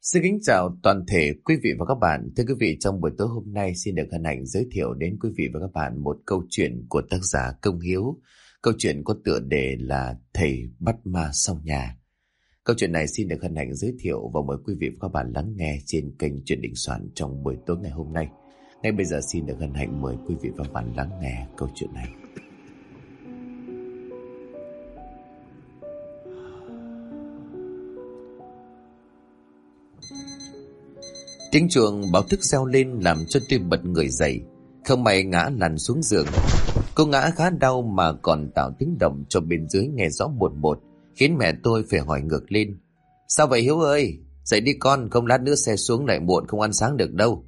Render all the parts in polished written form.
Xin kính chào toàn thể quý vị và các bạn. Thưa quý vị, trong buổi tối hôm nay xin được hân hạnh giới thiệu đến quý vị và các bạn một câu chuyện của tác giả Công Hiếu. Câu chuyện có tựa đề là Thầy bắt ma sau nhà. Câu chuyện này xin được hân hạnh giới thiệu và mời quý vị và các bạn lắng nghe trên kênh Chuyện Đình Soạn trong buổi tối ngày hôm nay. Ngay bây giờ xin được hân hạnh mời quý vị và các bạn lắng nghe câu chuyện này. Tiếng chuông báo thức reo lên làm cho tôi bật người dậy. Không may ngã lăn xuống giường. Cô ngã khá đau mà còn tạo tiếng động cho bên dưới nghe rõ một một, khiến mẹ tôi phải hỏi ngược lên. Sao vậy Hiếu ơi? Dậy đi con, không lát nữa xe xuống lại muộn không ăn sáng được đâu.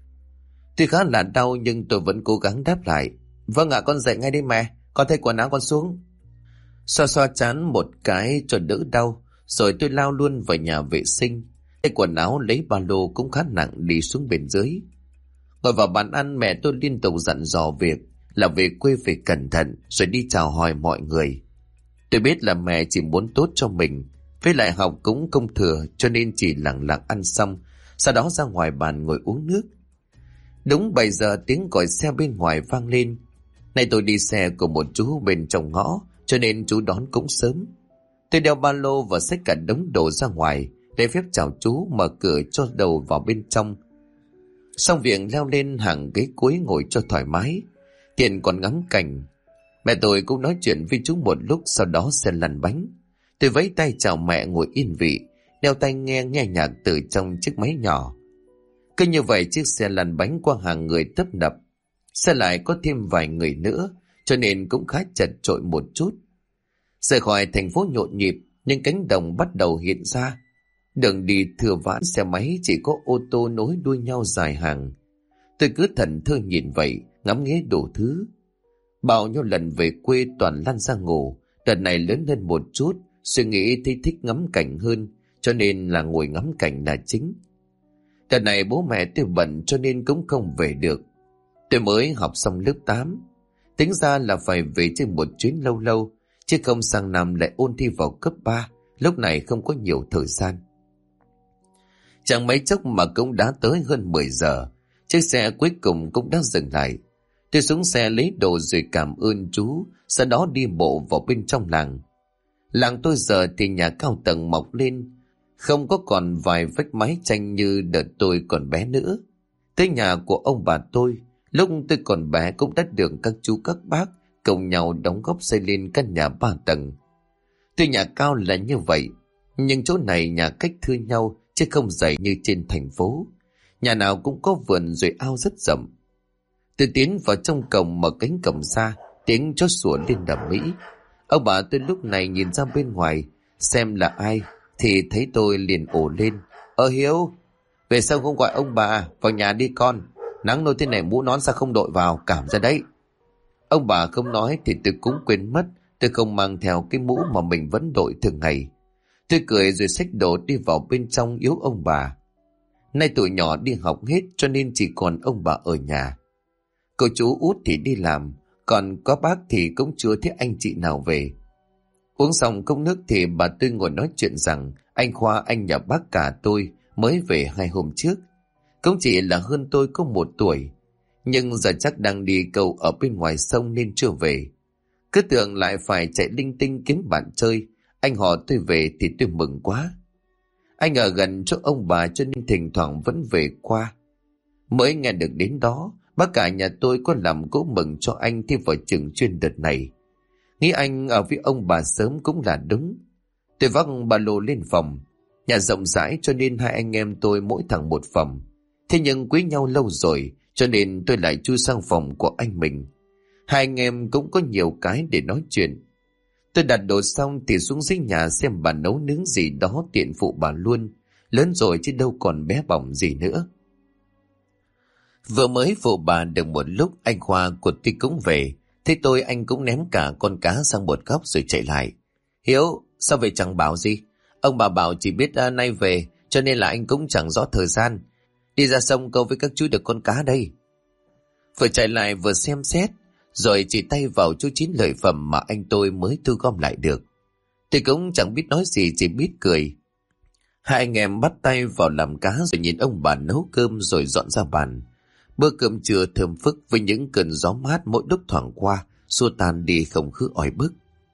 Tuy khá là đau nhưng tôi vẫn cố gắng đáp lại. Vâng ạ, con dậy ngay đi mẹ, con thay quần áo con xuống. Xoa xoa trán một cái cho đỡ đau, rồi tôi lao luôn vào nhà vệ sinh. Cái quần áo lấy ba lô cũng khá nặng đi xuống bên dưới. Ngồi vào bàn ăn, mẹ tôi liên tục dặn dò việc là về quê phải cẩn thận, rồi đi chào hỏi mọi người. Tôi biết là mẹ chỉ muốn tốt cho mình, với lại học cũng công thừa, cho nên chỉ lặng lặng ăn xong, sau đó ra ngoài bàn ngồi uống nước. Đúng 7 giờ tiếng còi xe bên ngoài vang lên. Nay tôi đi xe của một chú bên trong ngõ, cho nên chú đón cũng sớm. Tôi đeo ba lô và xách cả đống đồ ra ngoài, để phép chào chú, mở cửa cho đầu vào bên trong. Xong việc leo lên hàng ghế cuối ngồi cho thoải mái, Tiện còn ngắm cảnh. Mẹ tôi cũng nói chuyện với chú một lúc, sau đó xe lăn bánh. Tôi vẫy tay chào mẹ ngồi yên vị, đeo tai nghe nhạc từ trong chiếc máy nhỏ. Cứ như vậy chiếc xe lăn bánh qua hàng người tấp nập. Xe lại có thêm vài người nữa, cho nên cũng khá chật chội một chút. Rời khỏi thành phố nhộn nhịp, nhưng cánh đồng bắt đầu hiện ra. Đường đi thừa vãn xe máy, chỉ có ô tô nối đuôi nhau dài hàng. Tôi cứ thẫn thờ nhìn vậy, ngắm nghía đủ thứ. Bao nhiêu lần về quê toàn lăn ra ngủ, đợt này lớn lên một chút, suy nghĩ thấy thích ngắm cảnh hơn, cho nên là ngồi ngắm cảnh là chính. Đợt này bố mẹ tôi bận cho nên cũng không về được. Tôi mới học xong lớp 8, tính ra là phải về trên một chuyến lâu lâu, chứ không sang năm lại ôn thi vào cấp 3, lúc này không có nhiều thời gian. Chẳng mấy chốc mà cũng đã tới hơn 10 giờ, chiếc xe cuối cùng cũng đã dừng lại. Tôi xuống xe lấy đồ rồi cảm ơn chú, sau đó đi bộ vào bên trong làng. Làng tôi giờ thì nhà cao tầng mọc lên, không có còn vài vách mái tranh như đợt tôi còn bé nữa. Tới nhà của ông bà tôi, lúc tôi còn bé cũng đã được các chú các bác cùng nhau đóng góp xây lên căn nhà 3 tầng. Tuy nhà cao là như vậy, nhưng chỗ này nhà cách thưa nhau, chứ không dày như trên thành phố. Nhà nào cũng có vườn rồi ao rất rộng. Tôi tiến vào trong cổng, mở cánh cổng ra, tiếng chó sủa lên đầm mỹ. Ông bà tôi lúc này nhìn ra bên ngoài xem là ai, thì thấy tôi liền ồ lên. Hiếu, về sao không gọi ông bà vào nhà đi con, nắng nôi thế này mũ nón sao không đội vào, cảm ra đấy. Ông bà không nói thì tôi cũng quên mất tôi không mang theo cái mũ mà mình vẫn đội thường ngày. Tôi cười rồi xách đồ đi vào bên trong yếu ông bà. Nay tụi nhỏ đi học hết, cho nên chỉ còn ông bà ở nhà. Cô chú út thì đi làm, còn có bác thì cũng chưa thấy anh chị nào về. Uống xong cốc nước thì bà tôi ngồi nói chuyện rằng anh Khoa, anh nhà bác cả tôi, mới về 2 hôm trước. Cũng chỉ là hơn tôi có 1 tuổi, nhưng giờ chắc đang đi câu ở bên ngoài sông nên chưa về. Cứ tưởng lại phải chạy linh tinh kiếm bạn chơi. Anh họ tôi về thì tôi mừng quá. Anh ở gần chỗ ông bà cho nên thỉnh thoảng vẫn về qua. Mới nghe được đến đó, bác cả nhà tôi có làm cỗ mừng cho anh thi vào trường chuyên đợt này. Nghĩ anh ở với ông bà sớm cũng là đúng. Tôi vác ba lô lên phòng. Nhà rộng rãi cho nên hai anh em tôi mỗi thằng một phòng. Thế nhưng quý nhau lâu rồi, cho nên tôi lại chui sang phòng của anh mình. Hai anh em cũng có nhiều cái để nói chuyện. Tôi đặt đồ xong thì xuống dưới nhà xem bà nấu nướng gì đó tiện phụ bà luôn. Lớn rồi chứ đâu còn bé bỏng gì nữa. Vừa mới phụ bà được một lúc, anh Khoa của tôi cũng về. Thế tôi anh cũng ném cả con cá sang một góc rồi chạy lại. Hiếu, sao về chẳng bảo gì? Ông bà bảo chỉ biết nay về, cho nên là anh cũng chẳng rõ thời gian. Đi ra sông câu với các chú được con cá đây. Vừa chạy lại vừa xem xét, rồi chỉ tay vào chú Chín lợi phẩm mà anh tôi mới thu gom lại được. Tôi cũng chẳng biết nói gì, chỉ biết cười. Hai anh em bắt tay vào làm cá rồi nhìn ông bà nấu cơm rồi dọn ra bàn. Bữa cơm trưa thơm phức với những cơn gió mát mỗi lúc thoảng qua, xua tan đi không khí oi bức.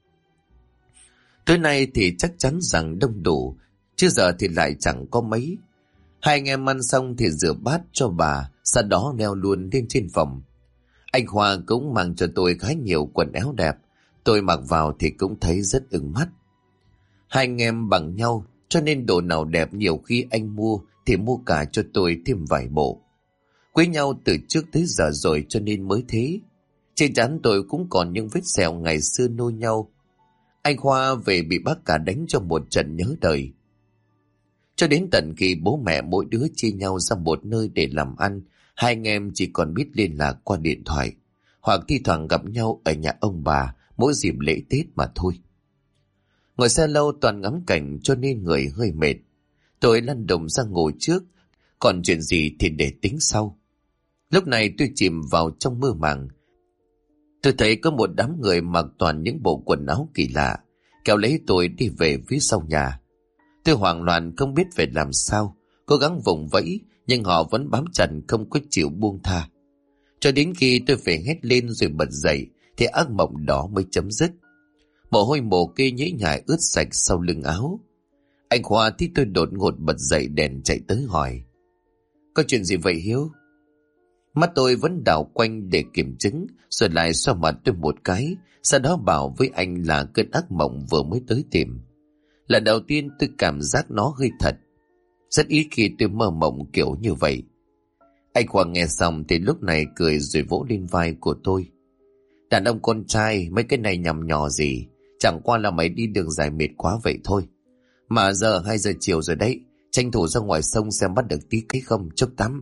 Tối nay thì chắc chắn rằng đông đủ, chứ giờ thì lại chẳng có mấy. Hai anh em ăn xong thì rửa bát cho bà, sau đó leo luôn lên trên phòng. Anh Khoa cũng mang cho tôi khá nhiều quần áo đẹp, tôi mặc vào thì cũng thấy rất ưng mắt. Hai anh em bằng nhau, cho nên đồ nào đẹp nhiều khi anh mua thì mua cả cho tôi thêm vài bộ. Quý nhau từ trước tới giờ rồi cho nên mới thế. Trên trán tôi cũng còn những vết sẹo ngày xưa nôi nhau. Anh Khoa về bị bác cả đánh cho một trận nhớ đời. Cho đến tận khi bố mẹ mỗi đứa chia nhau ra một nơi để làm ăn, hai anh em chỉ còn biết liên lạc qua điện thoại, hoặc thi thoảng gặp nhau ở nhà ông bà mỗi dịp lễ Tết mà thôi. Ngồi xe lâu toàn ngắm cảnh cho nên người hơi mệt. Tôi lăn đùng ra ngồi trước, còn chuyện gì thì để tính sau. Lúc này tôi chìm vào trong mơ màng. Tôi thấy có một đám người mặc toàn những bộ quần áo kỳ lạ, kéo lấy tôi đi về phía sau nhà. Tôi hoảng loạn không biết phải làm sao, cố gắng vùng vẫy nhưng họ vẫn bám chặt không có chịu buông tha. Cho đến khi tôi phải hét lên rồi bật dậy thì ác mộng đó mới chấm dứt. Mồ hôi mồ kê nhễ nhại ướt sạch sau lưng áo. Anh Khoa thấy tôi đột ngột bật dậy đèn chạy tới hỏi: "Có chuyện gì vậy Hiếu?" Mắt tôi vẫn đảo quanh để kiểm chứng, rồi lại xoa mặt tôi một cái, sau đó bảo với anh là cơn ác mộng vừa mới tới tìm. Lần đầu tiên tôi cảm giác nó hơi thật. Rất ít khi tôi mơ mộng kiểu như vậy. Anh Khoa nghe xong thì lúc này cười rồi vỗ lên vai của tôi: "Đàn ông con trai mấy cái này nhằm nhò gì, chẳng qua là mày đi đường dài mệt quá vậy thôi. Mà giờ 2 giờ chiều rồi đấy, tranh thủ ra ngoài sông xem bắt được tí cái không chốc tắm."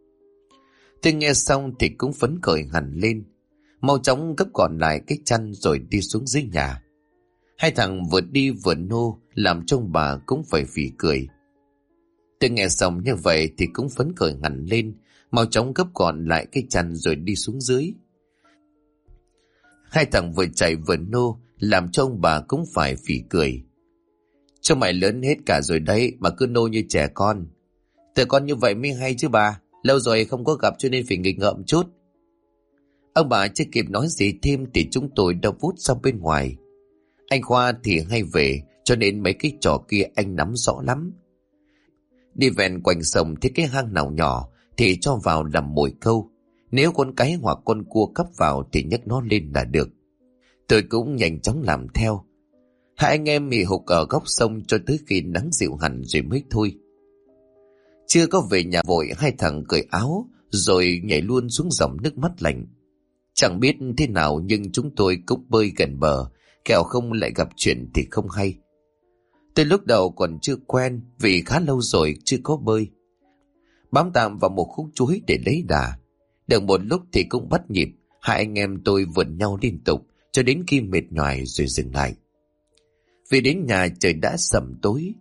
Tôi nghe xong thì cũng phấn khởi hẳn lên, mau chóng gấp gọn lại cái chăn rồi đi xuống dưới nhà. Hai thằng vừa đi vừa nô làm trông bà cũng phải phì cười. Tôi nghe xong như vậy thì cũng phấn khởi hẳn lên, mau chóng gấp gọn lại cái chăn rồi đi xuống dưới. Hai thằng vừa chạy vừa nô làm cho ông bà cũng phải phì cười. "Cho mày lớn hết cả rồi đấy mà cứ nô như trẻ con. Tụi con như vậy mới hay chứ bà, lâu rồi không có gặp cho nên phải nghịch ngợm chút." Ông bà chưa kịp nói gì thêm thì chúng tôi đã vút ra bên ngoài. Anh Khoa thì hay về cho nên mấy cái trò kia anh nắm rõ lắm. Đi ven quanh sông thấy cái hang nào nhỏ thì cho vào làm mồi câu. Nếu con cái hoặc con cua cắp vào thì nhấc nó lên là được. Tôi cũng nhanh chóng làm theo. Hai anh em mì hục ở góc sông cho tới khi nắng dịu hẳn rồi mới thôi. Chưa có về nhà vội, hai thằng cởi áo rồi nhảy luôn xuống dòng nước mắt lạnh. Chẳng biết thế nào nhưng chúng tôi cũng bơi gần bờ, kẻo không lại gặp chuyện thì không hay. Tôi lúc đầu còn chưa quen vì khá lâu rồi chưa có bơi. Bám tạm vào một khúc chuối để lấy đà. Được một lúc thì cũng bắt nhịp, hai anh em tôi vượn nhau liên tục cho đến khi mệt nhoài rồi dừng lại. Vì đến nhà trời đã sẩm tối.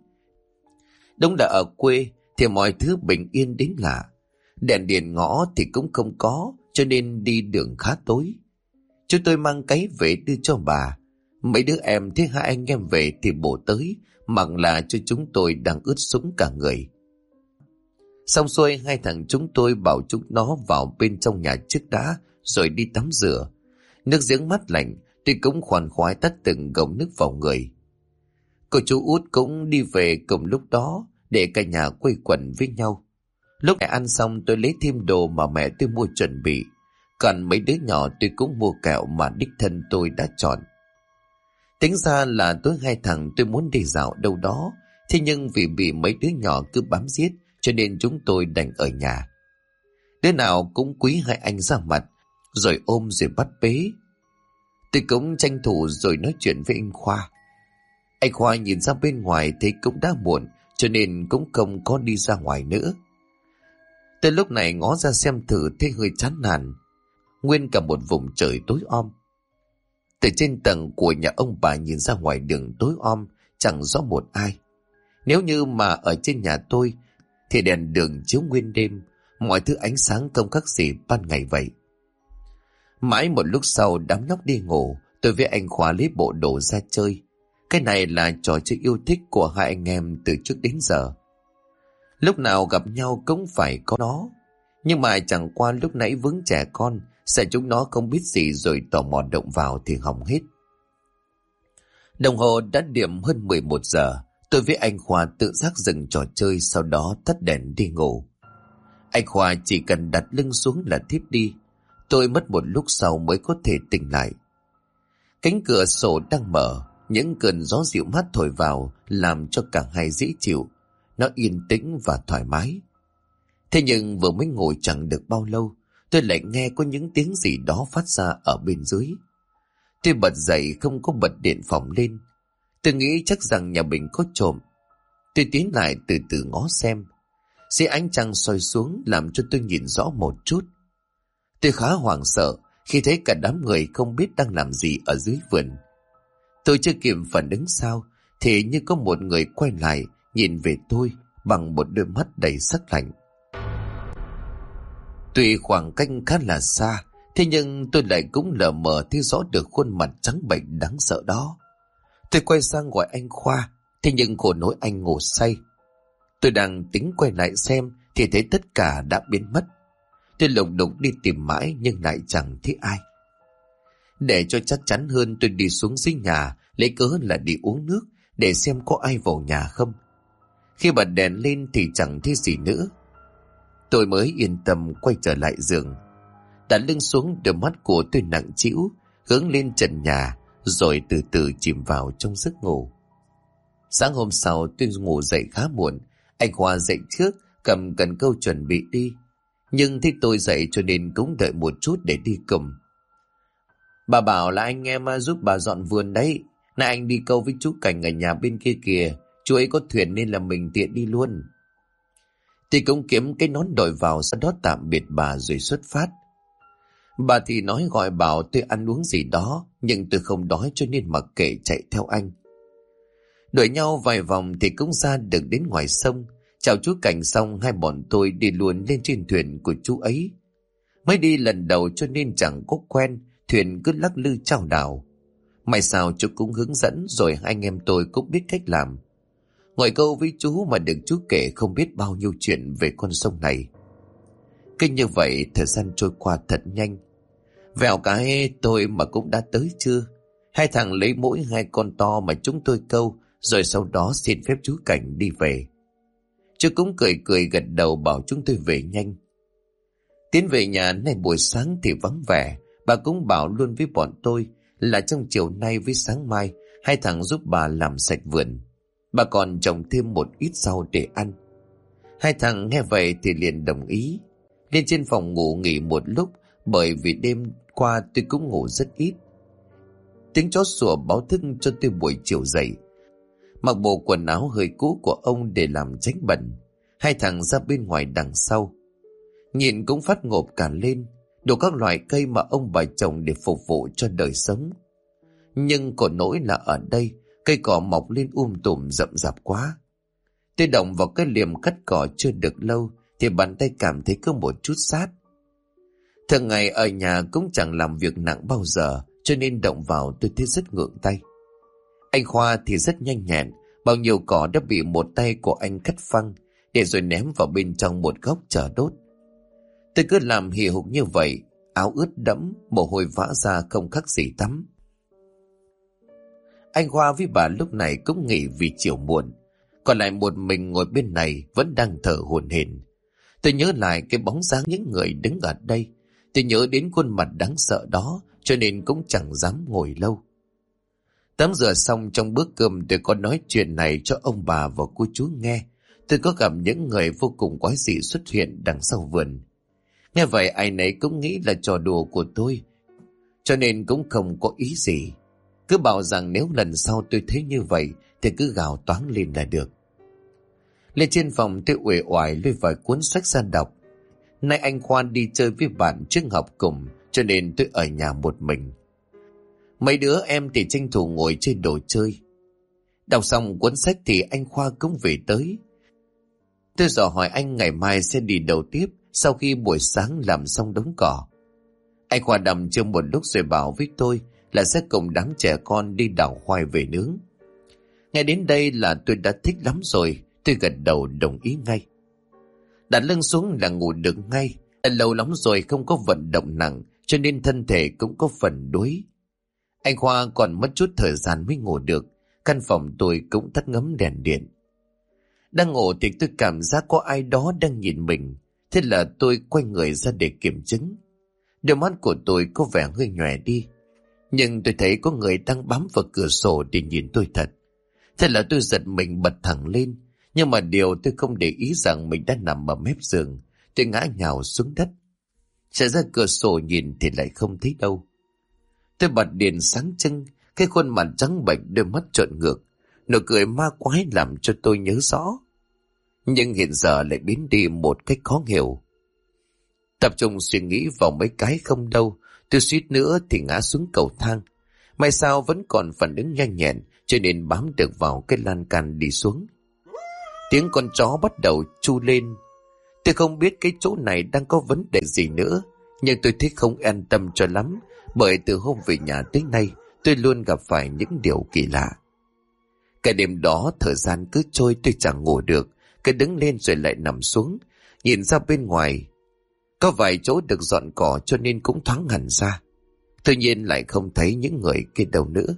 Đúng là ở quê thì mọi thứ bình yên đến lạ. Đèn điện ngõ thì cũng không có, cho nên đi đường khá tối. Chúng tôi mang cái về đưa cho bà. Mấy đứa em thấy hai anh em về thì bổ tới, mặc là cho chúng tôi đang ướt sũng cả người. Xong xuôi hai thằng chúng tôi bảo chúng nó vào bên trong nhà trước đã, rồi đi tắm rửa. Nước giếng mát lạnh, tôi cũng khoan khoái tắt từng gồng nước vào người. Cô chú út cũng đi về cùng lúc đó để cả nhà quây quần với nhau. Lúc mẹ ăn xong tôi lấy thêm đồ mà mẹ tôi mua chuẩn bị. Còn mấy đứa nhỏ tôi cũng mua kẹo mà đích thân tôi đã chọn. Tính ra là tối hai thằng tôi muốn đi dạo đâu đó, thế nhưng vì bị mấy đứa nhỏ cứ bám giết cho nên chúng tôi đành ở nhà. Đứa nào cũng quý hai anh ra mặt, rồi ôm rồi bắt bế. Tôi cũng tranh thủ rồi nói chuyện với anh Khoa. Anh Khoa nhìn ra bên ngoài thấy cũng đã muộn, cho nên cũng không có đi ra ngoài nữa. Tới lúc này ngó ra xem thử thấy hơi chán nản. Nguyên cả một vùng trời tối om. Từ trên tầng của nhà ông bà nhìn ra ngoài đường tối om, chẳng rõ một ai. Nếu như mà ở trên nhà tôi thì đèn đường chiếu nguyên đêm, mọi thứ ánh sáng không khác gì ban ngày vậy. Mãi một lúc sau đám nhóc đi ngủ, tôi với anh Khoa lấy bộ đồ ra chơi. Cái này là trò chơi yêu thích của hai anh em từ trước đến giờ. Lúc nào gặp nhau cũng phải có nó. Nhưng mà chẳng qua lúc nãy vướng trẻ con, sợ chúng nó không biết gì rồi tò mò động vào thì hỏng hết. Đồng hồ đã điểm hơn 11 giờ. Tôi với anh Khoa tự giác dừng trò chơi, sau đó tắt đèn đi ngủ. Anh Khoa chỉ cần đặt lưng xuống là thiếp đi. Tôi mất một lúc sau mới có thể tỉnh lại. Cánh cửa sổ đang mở, những cơn gió dịu mát thổi vào làm cho cả hai dễ chịu. Nó yên tĩnh và thoải mái. Thế nhưng vừa mới ngồi chẳng được bao lâu, tôi lại nghe có những tiếng gì đó phát ra ở bên dưới. Tôi bật dậy không có bật điện phòng lên. Tôi nghĩ chắc rằng nhà mình có trộm. Tôi tiến lại từ từ ngó xem. Dưới ánh trăng soi xuống làm cho tôi nhìn rõ một chút. Tôi khá hoảng sợ khi thấy cả đám người không biết đang làm gì ở dưới vườn. Tôi chưa kịp phản ứng sao thì như có một người quay lại nhìn về tôi bằng một đôi mắt đầy sắc lạnh. Tuy khoảng cách khá là xa, thế nhưng tôi lại cũng lờ mờ thấy rõ được khuôn mặt trắng bệch đáng sợ đó. Tôi quay sang gọi anh Khoa, thế nhưng khổ nỗi anh ngủ say. Tôi đang tính quay lại xem thì thấy tất cả đã biến mất. Tôi lục đục đi tìm mãi nhưng lại chẳng thấy ai. Để cho chắc chắn hơn, tôi đi xuống dưới nhà lấy cớ là đi uống nước để xem có ai vào nhà không. Khi bật đèn lên thì chẳng thấy gì nữa. Tôi mới yên tâm quay trở lại giường. Đặt lưng xuống, đôi mắt của tôi nặng trĩu hướng lên trần nhà rồi từ từ chìm vào trong giấc ngủ. Sáng hôm sau tôi ngủ dậy khá muộn. Anh Khoa dậy trước cầm cần câu chuẩn bị đi, nhưng thấy tôi dậy cho nên cũng đợi một chút để đi cùng. Bà bảo là anh em giúp bà dọn vườn đấy. Nay anh đi câu với chú Cảnh ở nhà bên kia kìa. Chú ấy có thuyền nên là mình tiện đi luôn. Thì cũng kiếm cái nón đội vào, sau đó tạm biệt bà rồi xuất phát. Bà thì nói gọi bảo tôi ăn uống gì đó, nhưng tôi không đói cho nên mặc kệ chạy theo anh. Đuổi nhau vài vòng thì cũng ra được đến ngoài sông. Chào chú Cảnh xong, hai bọn tôi đi luôn lên trên thuyền của chú ấy. Mới đi lần đầu cho nên chẳng có quen, thuyền cứ lắc lư chao đảo. May sao chú cũng hướng dẫn rồi anh em tôi cũng biết cách làm. Ngồi câu với chú mà được chú kể không biết bao nhiêu chuyện về con sông này. Cứ như vậy thời gian trôi qua thật nhanh. Vèo cái tôi mà cũng đã tới chưa. Hai thằng lấy mỗi hai con to mà chúng tôi câu, rồi sau đó xin phép chú Cảnh đi về. Chú cũng cười cười gật đầu bảo chúng tôi về nhanh. Tiến về nhà nay buổi sáng thì vắng vẻ. Bà cũng bảo luôn với bọn tôi là trong chiều nay với sáng mai hai thằng giúp bà làm sạch vườn. Bà còn trồng thêm một ít rau để ăn. Hai thằng nghe vậy thì liền đồng ý. Lên trên phòng ngủ nghỉ một lúc, bởi vì đêm qua tôi cũng ngủ rất ít. Tiếng chó sủa báo thức cho tôi buổi chiều dậy. Mặc bộ quần áo hơi cũ của ông để làm tránh bẩn, hai thằng ra bên ngoài đằng sau. Nhìn cũng phát ngộp cả lên, đủ các loại cây mà ông bà trồng để phục vụ cho đời sống. Nhưng còn nỗi là ở đây cây cỏ mọc lên tùm rậm rạp quá. Tôi động vào cái liềm cắt cỏ chưa được lâu thì bàn tay cảm thấy có một chút sát. Thường ngày ở nhà cũng chẳng làm việc nặng bao giờ, cho nên động vào tôi thấy rất ngượng tay. Anh Khoa thì rất nhanh nhẹn, bao nhiêu cỏ đã bị một tay của anh cắt phăng để rồi ném vào bên trong một góc chờ đốt. Tôi cứ làm hì hục như vậy, áo ướt đẫm, mồ hôi vã ra không khác gì tắm. Anh Khoa với bà lúc này cũng nghỉ vì chiều muộn, còn lại một mình ngồi bên này vẫn đang thở hổn hển. Tôi nhớ lại cái bóng dáng những người đứng ở đây, tôi nhớ đến khuôn mặt đáng sợ đó, cho nên cũng chẳng dám ngồi lâu. Tắm rửa xong, trong bữa cơm tôi có nói chuyện này cho ông bà và cô chú nghe. Tôi có gặp những người vô cùng quái dị xuất hiện đằng sau vườn. Nghe vậy ai nấy cũng nghĩ là trò đùa của tôi, cho nên cũng không có ý gì. Cứ bảo rằng nếu lần sau tôi thấy như vậy thì cứ gào toáng lên là được. Lên trên phòng tôi uể oải lôi vài cuốn sách ra đọc. Nay anh Khoa đi chơi với bạn trước học cùng, cho nên tôi ở nhà một mình. Mấy đứa em thì tranh thủ ngồi chơi đồ chơi. Đọc xong cuốn sách thì anh Khoa cũng về tới. Tôi dò hỏi anh ngày mai sẽ đi đâu tiếp sau khi buổi sáng làm xong đống cỏ. Anh Khoa đầm chưa một lúc rồi bảo với tôi là sẽ cùng đám trẻ con đi đào khoai về nướng. Nghe đến đây là tôi đã thích lắm rồi, tôi gật đầu đồng ý ngay. Đặt lưng xuống là ngủ được ngay. Lâu lắm rồi không có vận động nặng, cho nên thân thể cũng có phần đuối. Anh Khoa còn mất chút thời gian mới ngủ được. Căn phòng tôi cũng tắt ngấm đèn điện. Đang ngủ thì tôi cảm giác có ai đó đang nhìn mình. Thế là tôi quay người ra để kiểm chứng. Đôi mắt của tôi có vẻ hơi nhòe đi, nhưng tôi thấy có người đang bám vào cửa sổ để nhìn tôi thật. Thế là tôi giật mình bật thẳng lên. Nhưng mà điều tôi không để ý rằng mình đã nằm ở mép giường. Tôi ngã nhào xuống đất. Chạy ra cửa sổ nhìn thì lại không thấy đâu. Tôi bật đèn sáng trưng, cái khuôn mặt trắng bệch, đôi mắt trợn ngược, nụ cười ma quái làm cho tôi nhớ rõ. Nhưng hiện giờ lại biến đi một cách khó hiểu. Tập trung suy nghĩ vào mấy cái không đâu, tôi suýt nữa thì ngã xuống cầu thang. May sao vẫn còn phản ứng nhanh nhẹn, cho nên bám được vào cái lan can đi xuống. Tiếng con chó bắt đầu tru lên. Tôi không biết cái chỗ này đang có vấn đề gì nữa, nhưng tôi thấy không an tâm cho lắm, bởi từ hôm về nhà tới nay tôi luôn gặp phải những điều kỳ lạ. Cái đêm đó thời gian cứ trôi, tôi chẳng ngủ được, cứ đứng lên rồi lại nằm xuống, nhìn ra bên ngoài. Có vài chỗ được dọn cỏ cho nên cũng thoáng hẳn ra. Tuy nhiên lại không thấy những người kia đâu nữa.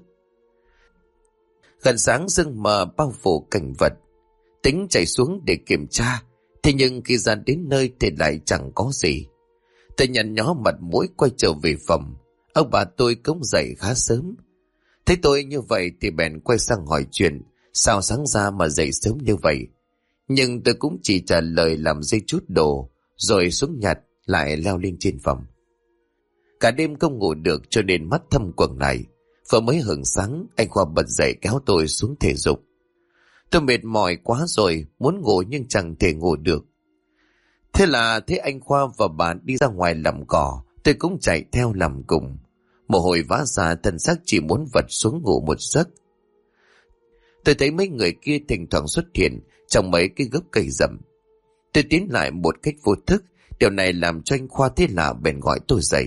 Gần sáng sương mờ bao phủ cảnh vật. Tính chạy xuống để kiểm tra, thế nhưng khi ra đến nơi thì lại chẳng có gì. Tôi nhăn nhó mặt mũi quay trở về phòng. Ông bà tôi cũng dậy khá sớm. Thấy tôi như vậy thì bèn quay sang hỏi chuyện, sao sáng ra mà dậy sớm như vậy. Nhưng tôi cũng chỉ trả lời làm dây chút đồ, rồi xuống nhặt, lại leo lên trên phòng. Cả đêm không ngủ được cho nên mắt thâm quầng lại. Vừa mới hửng sáng, anh Khoa bật dậy kéo tôi xuống thể dục. Tôi mệt mỏi quá rồi, muốn ngủ nhưng chẳng thể ngủ được. Thế là thấy anh Khoa và bà đi ra ngoài làm cỏ, tôi cũng chạy theo làm cùng. Mồ hôi vã ra, thân xác chỉ muốn vật xuống ngủ một giấc. Tôi thấy mấy người kia thỉnh thoảng xuất hiện trong mấy cái gốc cây rậm. Tôi tiến lại một cách vô thức, điều này làm cho anh Khoa thấy lạ bèn gọi tôi dậy.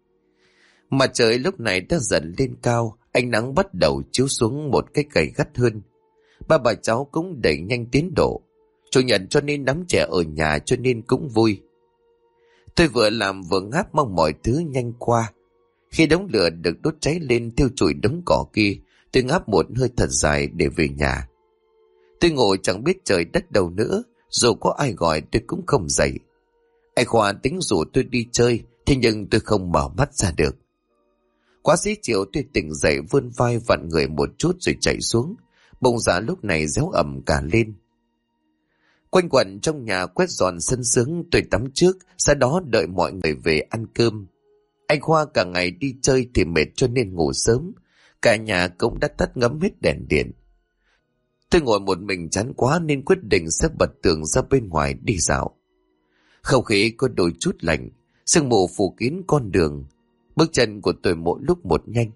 Mặt trời lúc này đã dần lên cao, ánh nắng bắt đầu chiếu xuống một cách gay gắt hơn. Ba bà cháu cũng đẩy nhanh tiến độ. Chủ nhật cho nên đám trẻ ở nhà cho nên cũng vui. Tôi vừa làm vừa ngáp mong mọi thứ nhanh qua. Khi đống lửa được đốt cháy lên thiêu trụi đống cỏ kia, tôi ngáp một hơi thật dài để về nhà. Tôi ngồi chẳng biết trời đất đâu nữa, dù có ai gọi tôi cũng không dậy. Anh Khoa tính rủ tôi đi chơi, thế nhưng tôi không mở mắt ra được. Quá xế chiều tôi tỉnh dậy, vươn vai vặn người một chút rồi chạy xuống. Bông giá lúc này réo ẩm cả lên. Quanh quẩn trong nhà quét dọn sân sướng, tôi tắm trước, sau đó đợi mọi người về ăn cơm. Anh Khoa cả ngày đi chơi thì mệt cho nên ngủ sớm. Cả nhà cũng đã tắt ngấm hết đèn điện. Tôi ngồi một mình chán quá nên quyết định sẽ bật tường ra bên ngoài đi dạo. Không khí có đôi chút lạnh, sương mù phủ kín con đường. Bước chân của tôi mỗi lúc một nhanh.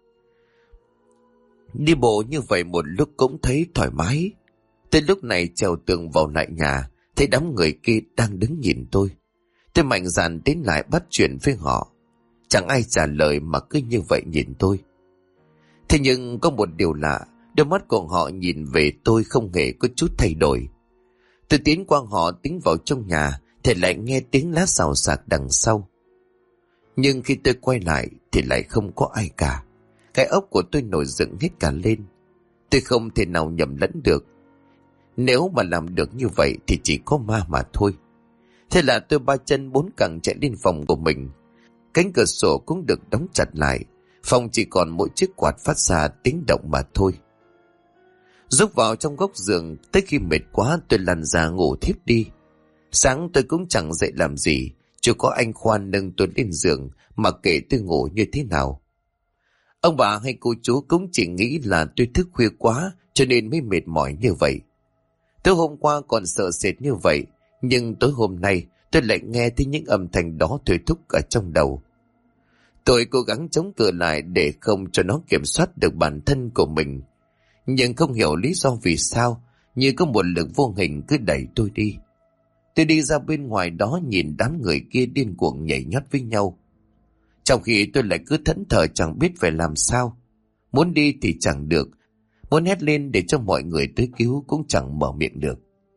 Đi bộ như vậy một lúc cũng thấy thoải mái. Tới lúc này trèo tường vào lại nhà, thấy đám người kia đang đứng nhìn tôi. Tôi mạnh dạn tiến lại bắt chuyện với họ. Chẳng ai trả lời mà cứ như vậy nhìn tôi. Thế nhưng có một điều lạ, đôi mắt của họ nhìn về tôi không hề có chút thay đổi. Tôi tiến qua họ tính vào trong nhà thì lại nghe tiếng lá xào xạc đằng sau. Nhưng khi tôi quay lại thì lại không có ai cả. Cái óc của tôi nổi dựng hết cả lên. Tôi không thể nào nhầm lẫn được. Nếu mà làm được như vậy thì chỉ có ma mà thôi. Thế là tôi ba chân bốn cẳng chạy lên phòng của mình. Cánh cửa sổ cũng được đóng chặt lại. Phòng chỉ còn mỗi chiếc quạt phát ra tiếng động mà thôi. Rúc vào trong góc giường, tới khi mệt quá tôi lăn ra ngủ thiếp đi. Sáng tôi cũng chẳng dậy làm gì, chỉ có anh Khoa nâng tôi lên giường mà kể tôi ngủ như thế nào. Ông bà hay cô chú cũng chỉ nghĩ là tôi thức khuya quá cho nên mới mệt mỏi như vậy. Tối hôm qua còn sợ sệt như vậy, nhưng tối hôm nay tôi lại nghe thấy những âm thanh đó thôi thúc ở trong đầu. Tôi cố gắng chống cự lại để không cho nó kiểm soát được bản thân của mình. Nhưng không hiểu lý do vì sao, như có một lực vô hình cứ đẩy tôi đi. Tôi đi ra bên ngoài đó nhìn đám người kia điên cuồng nhảy nhót với nhau. Trong khi tôi lại cứ thẫn thờ chẳng biết phải làm sao. Muốn đi thì chẳng được, muốn hét lên để cho mọi người tới cứu cũng chẳng mở miệng được.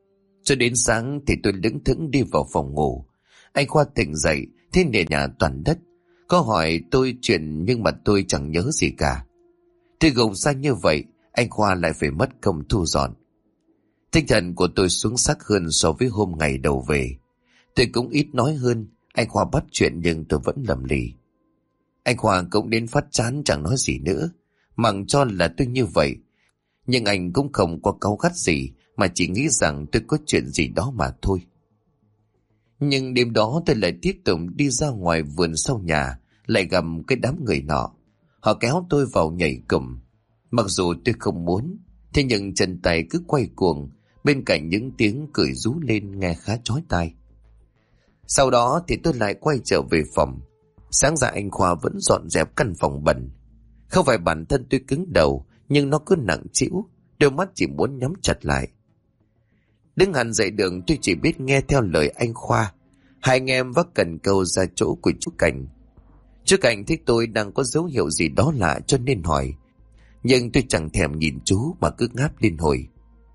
Cho đến sáng thì tôi lững thững đi vào phòng ngủ. Anh Khoa tỉnh dậy, thế nền nhà toàn đất. Có hỏi tôi chuyện nhưng mà tôi chẳng nhớ gì cả. Tôi gục ra như vậy, anh Khoa lại phải mất công thu dọn. Tinh thần của tôi xuống sắc hơn so với hôm ngày đầu về. Tôi cũng ít nói hơn, anh Khoa bắt chuyện nhưng tôi vẫn lầm lì. Anh Khoa cũng đến phát chán chẳng nói gì nữa, mặc cho là tôi như vậy. Nhưng anh cũng không có cáu gắt gì, mà chỉ nghĩ rằng tôi có chuyện gì đó mà thôi. Nhưng đêm đó tôi lại tiếp tục đi ra ngoài vườn sau nhà, lại gặp cái đám người nọ. Họ kéo tôi vào nhảy cùm. Mặc dù tôi không muốn, thế nhưng chân tay cứ quay cuồng, bên cạnh những tiếng cười rú lên nghe khá chói tai. Sau đó thì tôi lại quay trở về phòng. Sáng ra anh Khoa vẫn dọn dẹp căn phòng bẩn. Không phải bản thân tôi cứng đầu, nhưng nó cứ nặng trĩu, đôi mắt chỉ muốn nhắm chặt lại. Đứng hẳn dậy đường, tôi chỉ biết nghe theo lời anh Khoa. Hai anh em vác cần câu ra chỗ của chú Cảnh. Chú Cảnh thấy tôi đang có dấu hiệu gì đó lạ cho nên hỏi, nhưng tôi chẳng thèm nhìn chú mà cứ ngáp liên hồi.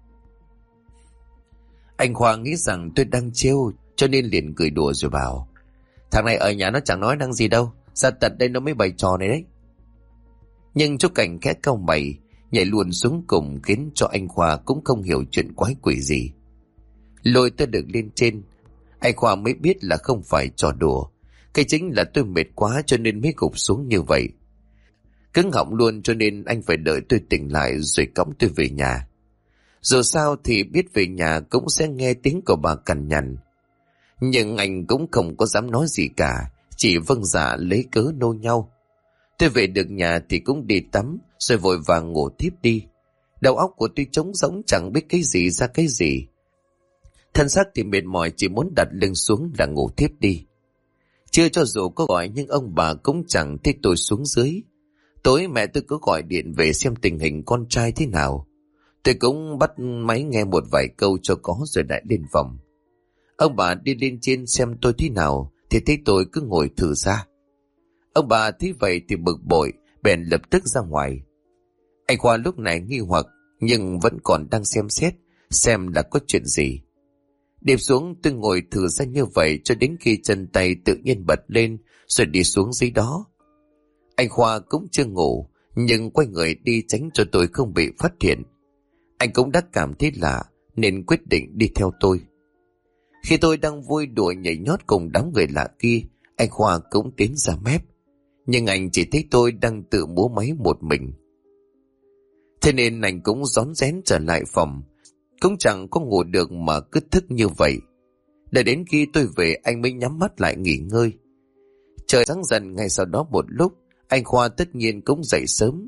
Anh Khoa nghĩ rằng tôi đang trêu cho nên liền cười đùa rồi bảo, thằng này ở nhà nó chẳng nói năng gì đâu, ra tận đây nó mới bày trò này đấy. Nhưng chú Cảnh khẽ cau mày, nhảy luôn xuống cùng, khiến cho anh Khoa cũng không hiểu chuyện quái quỷ gì. Lôi tôi được lên trên, anh Khoa mới biết là không phải trò đùa. Cái chính là tôi mệt quá cho nên mới gục xuống như vậy. Cứng họng luôn, cho nên anh phải đợi tôi tỉnh lại rồi cõng tôi về nhà. Dù sao thì biết về nhà cũng sẽ nghe tiếng của bà cằn nhằn. Nhưng anh cũng không có dám nói gì cả, chỉ vâng dạ lấy cớ nô nhau. Tôi về được nhà thì cũng đi tắm, rồi vội vàng ngủ tiếp đi. Đầu óc của tôi trống rỗng, chẳng biết cái gì ra cái gì. Thân xác thì mệt mỏi, chỉ muốn đặt lưng xuống là ngủ tiếp đi. Chưa cho dù có gọi nhưng ông bà cũng chẳng thích tôi xuống dưới. Tối mẹ tôi cứ gọi điện về xem tình hình con trai thế nào. Tôi cũng bắt máy nghe một vài câu cho có rồi lại lên phòng. Ông bà đi lên trên xem tôi thế nào thì thấy tôi cứ ngồi thử ra. Ông bà thấy vậy thì bực bội, bèn lập tức ra ngoài. Anh Khoa lúc này nghi hoặc nhưng vẫn còn đang xem xét xem là có chuyện gì. Điệp xuống tôi ngồi thử ra như vậy cho đến khi chân tay tự nhiên bật lên rồi đi xuống dưới đó. Anh Khoa cũng chưa ngủ nhưng quay người đi tránh cho tôi không bị phát hiện. Anh cũng đã cảm thấy lạ nên quyết định đi theo tôi. Khi tôi đang vui đùa nhảy nhót cùng đám người lạ kia, anh Khoa cũng tiến ra mép. Nhưng anh chỉ thấy tôi đang tự múa máy một mình. Thế nên anh cũng rón rén trở lại phòng. Cũng chẳng có ngủ được mà cứ thức như vậy. Đợi đến khi tôi về anh mới nhắm mắt lại nghỉ ngơi. Trời sáng dần ngay sau đó một lúc, anh Khoa tất nhiên cũng dậy sớm.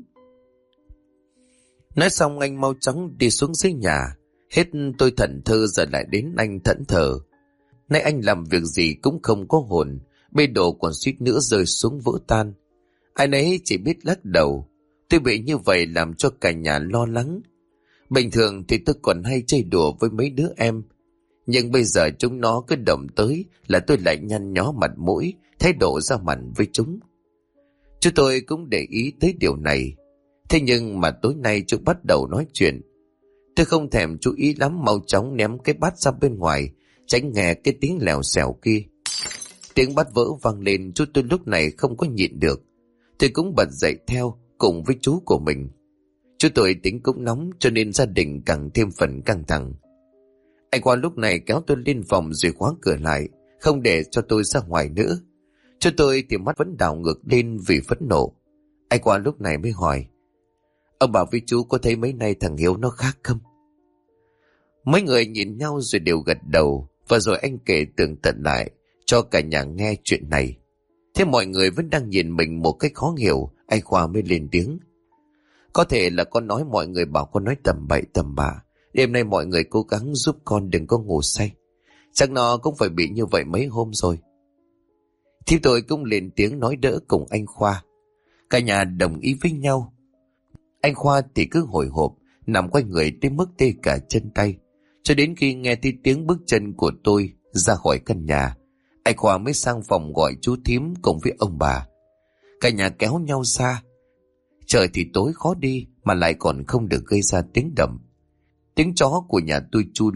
Nói xong anh mau chóng đi xuống dưới nhà. Hết tôi thẫn thờ giờ lại đến anh thẫn thờ. Nay anh làm việc gì cũng không có hồn, bê đồ còn suýt nữa rơi xuống vỡ tan. Ai nấy chỉ biết lắc đầu. Tôi bị như vậy làm cho cả nhà lo lắng. Bình thường thì tôi còn hay chơi đùa với mấy đứa em, nhưng bây giờ chúng nó cứ động tới là tôi lại nhăn nhó mặt mũi, thái độ ra mặt với chúng. Chú tôi cũng để ý tới điều này. Thế nhưng mà tối nay chú bắt đầu nói chuyện. Tôi không thèm chú ý lắm, mau chóng ném cái bát ra bên ngoài, tránh nghe cái tiếng lèo xèo kia. Tiếng bát vỡ vang lên, chú tôi lúc này không có nhịn được. Tôi cũng bật dậy theo cùng với chú của mình. Chú tôi tính cũng nóng cho nên gia đình càng thêm phần căng thẳng. Anh Khoa lúc này kéo tôi lên phòng rồi khóa cửa lại, không để cho tôi ra ngoài nữa. Chú tôi thì mắt vẫn đảo ngược lên vì phẫn nộ. Anh Khoa lúc này mới hỏi, ông bảo với chú có thấy mấy nay thằng Hiếu nó khác không? Mấy người nhìn nhau rồi đều gật đầu, và rồi anh kể tường tận lại cho cả nhà nghe chuyện này. Thế mọi người vẫn đang nhìn mình một cách khó hiểu, anh Khoa mới lên tiếng. Có thể là con nói mọi người bảo con nói tầm bậy tầm bạ. Đêm nay mọi người cố gắng giúp con đừng có ngủ say. Chắc nó cũng phải bị như vậy mấy hôm rồi. Thì tôi cũng lên tiếng nói đỡ cùng anh Khoa. Cả nhà đồng ý với nhau. Anh Khoa thì cứ hồi hộp, nằm quanh người đến mức tê cả chân tay. Cho đến khi nghe thấy tiếng bước chân của tôi ra khỏi căn nhà, anh Khoa mới sang phòng gọi chú thím cùng với ông bà. Cả nhà kéo nhau xa. Trời thì tối khó đi mà lại còn không được gây ra tiếng động. Tiếng chó của nhà tôi chu lên,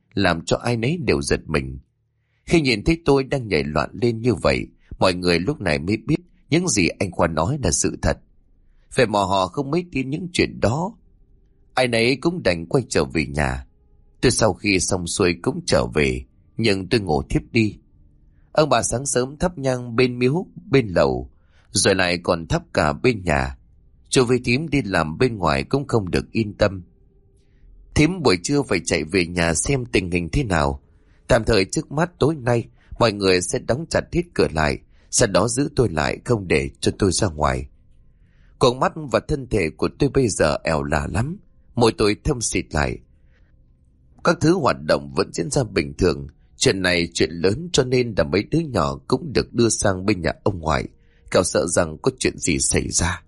làm cho ai nấy đều giật mình. Khi nhìn thấy tôi đang nhảy loạn lên như vậy, mọi người lúc này mới biết những gì anh Khoa nói là sự thật. Phải mò họ không mấy tin những chuyện đó. Ai nấy cũng đành quay trở về nhà. Tôi sau khi xong xuôi cũng trở về, nhưng tôi ngủ thiếp đi. Ông bà sáng sớm thắp nhang bên miếu, bên lầu, rồi lại còn thắp cả bên nhà. Chú với thím đi làm bên ngoài cũng không được yên tâm. Thím buổi trưa phải chạy về nhà xem tình hình thế nào. Tạm thời trước mắt tối nay, mọi người sẽ đóng chặt hết cửa lại, sau đó giữ tôi lại không để cho tôi ra ngoài. Con mắt và thân thể của tôi bây giờ ẻo lả lắm, môi tôi thâm xịt lại. Các thứ hoạt động vẫn diễn ra bình thường. Chuyện này chuyện lớn cho nên là mấy đứa nhỏ cũng được đưa sang bên nhà ông ngoại, kẻo sợ rằng có chuyện gì xảy ra.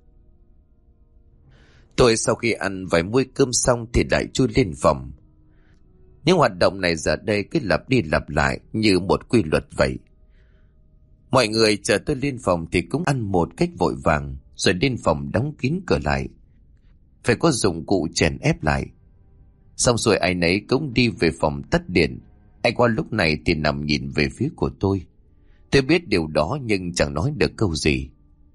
Tôi sau khi ăn vài muôi cơm xong thì lại chui lên phòng. Những hoạt động này giờ đây cứ lặp đi lặp lại như một quy luật vậy. Mọi người chờ tôi lên phòng thì cũng ăn một cách vội vàng, rồi lên phòng đóng kín cửa lại. Phải có dụng cụ chèn ép lại. Xong rồi ai nấy cũng đi về phòng tắt điện. Anh Khoa lúc này thì nằm nhìn về phía của tôi. Tôi biết điều đó nhưng chẳng nói được câu gì.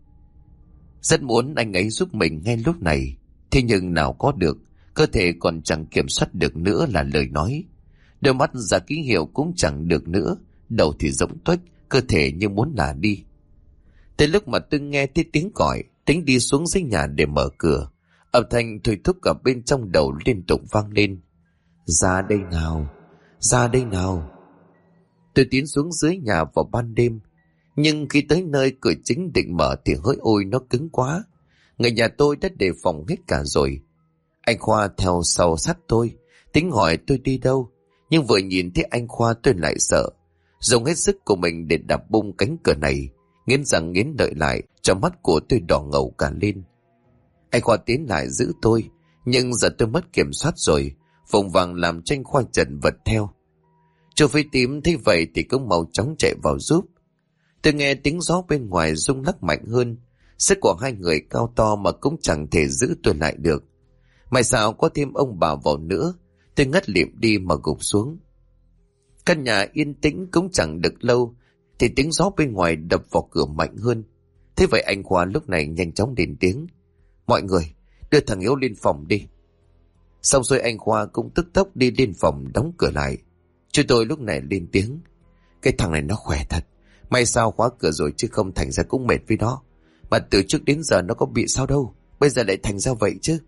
Rất muốn anh ấy giúp mình ngay lúc này, thế nhưng nào có được. Cơ thể còn chẳng kiểm soát được nữa là lời nói. Đôi mắt ra ký hiệu cũng chẳng được nữa. Đầu thì rỗng tuếch, cơ thể như muốn lả đi. Tới lúc mà tôi nghe thấy tiếng còi, tính đi xuống dưới nhà để mở cửa, âm thanh thôi thúc ở bên trong đầu liên tục vang lên. Ra đây nào, ra đây nào. Tôi tiến xuống dưới nhà vào ban đêm, nhưng khi tới nơi cửa chính định mở thì hỡi ôi nó cứng quá. Người nhà tôi đã đề phòng hết cả rồi. Anh Khoa theo sau sát tôi, tính hỏi tôi đi đâu, nhưng vừa nhìn thấy anh Khoa tôi lại sợ, dùng hết sức của mình để đạp bung cánh cửa này, nghiến răng nghiến lợi lại, cho mắt của tôi đỏ ngầu cả lên. Anh Khoa tiến lại giữ tôi, nhưng giờ tôi mất kiểm soát rồi, vùng vàng làm cho anh Khoa chần vật theo. Chú Phi Tím thấy vậy thì cũng mau chóng chạy vào giúp. Tôi nghe tiếng gió bên ngoài rung lắc mạnh hơn, sức của hai người cao to mà cũng chẳng thể giữ tôi lại được. May sao có thêm ông bà vào nữa, tôi ngất lịm đi mà gục xuống. Căn nhà yên tĩnh cũng chẳng được lâu thì tiếng gió bên ngoài đập vào cửa mạnh hơn. Thế vậy anh Khoa lúc này nhanh chóng lên tiếng. Mọi người, đưa thằng Hiếu lên phòng đi. Xong rồi anh Khoa cũng tức tốc đi lên phòng đóng cửa lại. Chú tôi lúc này lên tiếng. Cái thằng này nó khỏe thật. May sao khóa cửa rồi chứ không thành ra cũng mệt với nó. Mà từ trước đến giờ nó có bị sao đâu, bây giờ lại thành ra vậy chứ.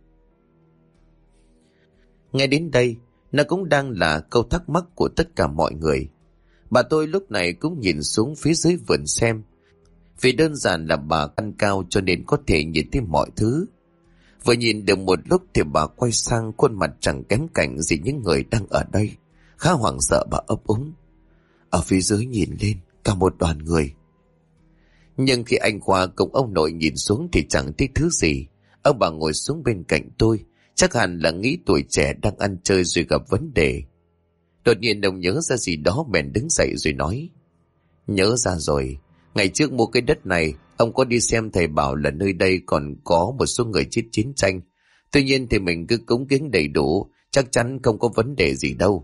Nghe đến đây, nó cũng đang là câu thắc mắc của tất cả mọi người. Bà tôi lúc này cũng nhìn xuống phía dưới vườn xem. Vì đơn giản là bà căn cao cho nên có thể nhìn thấy mọi thứ. Vừa nhìn được một lúc thì bà quay sang, khuôn mặt chẳng kém cạnh gì những người đang ở đây. Khá hoảng sợ bà ấp úng. Ở phía dưới nhìn lên, cả một đoàn người. Nhưng khi anh Khoa cùng ông nội nhìn xuống thì chẳng thấy thứ gì. Ông bà ngồi xuống bên cạnh tôi, chắc hẳn là nghĩ tuổi trẻ đang ăn chơi rồi gặp vấn đề. Đột nhiên ông nhớ ra gì đó bèn đứng dậy rồi nói. Nhớ ra rồi, ngày trước mua cái đất này, ông có đi xem thầy bảo là nơi đây còn có một số người chết chiến tranh. Tuy nhiên thì mình cứ cúng kiến đầy đủ, chắc chắn không có vấn đề gì đâu.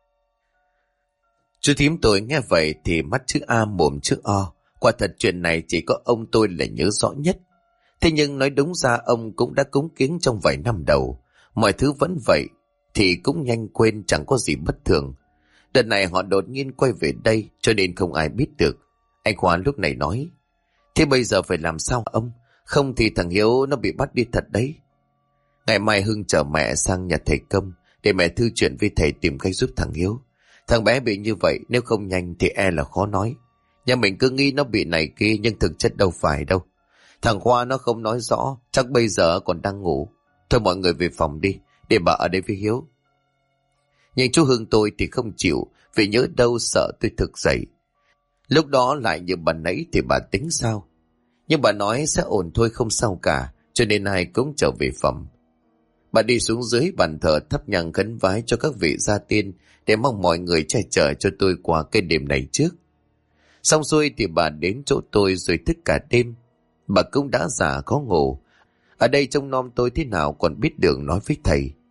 Chú thím tôi nghe vậy thì mắt chữ A mồm chữ O. Quả thật chuyện này chỉ có ông tôi là nhớ rõ nhất. Thế nhưng nói đúng ra ông cũng đã cúng kiến trong vài năm đầu. Mọi thứ vẫn vậy thì cũng nhanh quên, chẳng có gì bất thường. Đợt này họ đột nhiên quay về đây cho nên không ai biết được. Anh Khoa lúc này nói. Thế bây giờ phải làm sao ông? Không thì thằng Hiếu nó bị bắt đi thật đấy. Ngày mai Hưng chở mẹ sang nhà thầy Công để mẹ thư chuyện với thầy tìm cách giúp thằng Hiếu. Thằng bé bị như vậy nếu không nhanh thì e là khó nói. Nhà mình cứ nghĩ nó bị này kia nhưng thực chất đâu phải đâu. Thằng Khoa nó không nói rõ, chắc bây giờ còn đang ngủ. Thôi mọi người về phòng đi, để bà ở đây với Hiếu. Nhưng chú Hưng tôi thì không chịu, vì nhớ đâu sợ tôi thực dậy. Lúc đó lại như bà nãy thì bà tính sao? Nhưng bà nói sẽ ổn thôi không sao cả, cho nên ai cũng trở về phòng. Bà đi xuống dưới bàn thờ thắp nhang khấn vái cho các vị gia tiên để mong mọi người che chở cho tôi qua cái đêm này trước. Xong xuôi thì bà đến chỗ tôi rồi thức cả đêm. Bà cũng đã già khó ngủ. Ở đây trông nom tôi thế nào còn biết đường nói với thầy.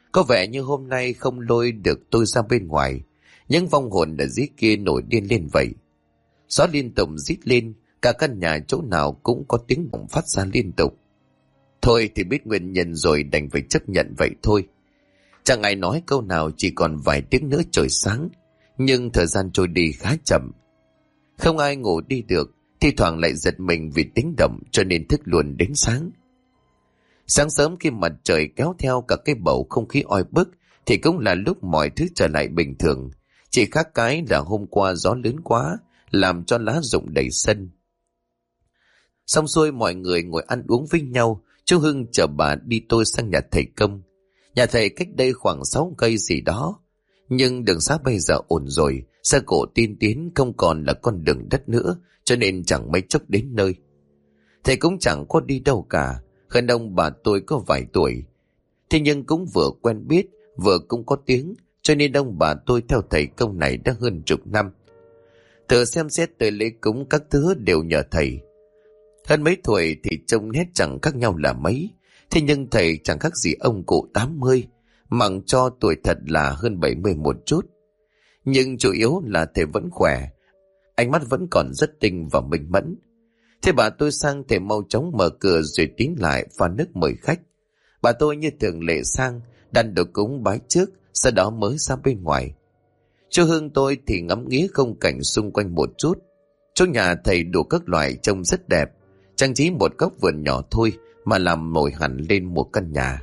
Có vẻ như hôm nay không lôi được tôi ra bên ngoài. Những vong hồn ở dưới kia nổi điên lên vậy. Gió liên tục rít lên, cả căn nhà chỗ nào cũng có tiếng động phát ra liên tục. Thôi thì biết nguyên nhân rồi, đành phải chấp nhận vậy thôi. Chẳng ai nói câu nào, chỉ còn vài tiếng nữa trời sáng. Nhưng thời gian trôi đi khá chậm. Không ai ngủ đi được, thi thoảng lại giật mình vì tiếng động, cho nên thức luôn đến sáng. Sáng sớm khi mặt trời kéo theo cả cái bầu không khí oi bức thì cũng là lúc mọi thứ trở lại bình thường. Chỉ khác cái là hôm qua gió lớn quá, làm cho lá rụng đầy sân. Xong xuôi mọi người ngồi ăn uống với nhau. Chú Hưng chở bà đi tôi sang nhà thầy Công. Nhà thầy cách đây khoảng 6 cây gì đó. Nhưng đường xá bây giờ ổn rồi, xe cộ tiên tiến không còn là con đường đất nữa, cho nên chẳng mấy chốc đến nơi. Thầy cũng chẳng có đi đâu cả, hơn ông bà tôi có vài tuổi. Thế nhưng cũng vừa quen biết, vừa cũng có tiếng, cho nên ông bà tôi theo thầy Công này đã hơn chục năm. Từ xem xét tới lễ cúng các thứ đều nhờ thầy. Hơn mấy tuổi thì trông nét chẳng khác nhau là mấy, thế nhưng thầy chẳng khác gì ông cụ 80, mặc cho tuổi thật là hơn 70 một chút. Nhưng chủ yếu là thầy vẫn khỏe, ánh mắt vẫn còn rất tinh và minh mẫn. Thế bà tôi sang thầy mau chóng mở cửa rồi tiến lại pha nước mời khách. Bà tôi như thường lệ sang, đặt đồ cúng bái trước, sau đó mới ra bên ngoài. Chú Hưng tôi thì ngắm nghía không cảnh xung quanh một chút. Chỗ nhà thầy đủ các loại trông rất đẹp, trang trí một góc vườn nhỏ thôi mà làm nổi hẳn lên một căn nhà.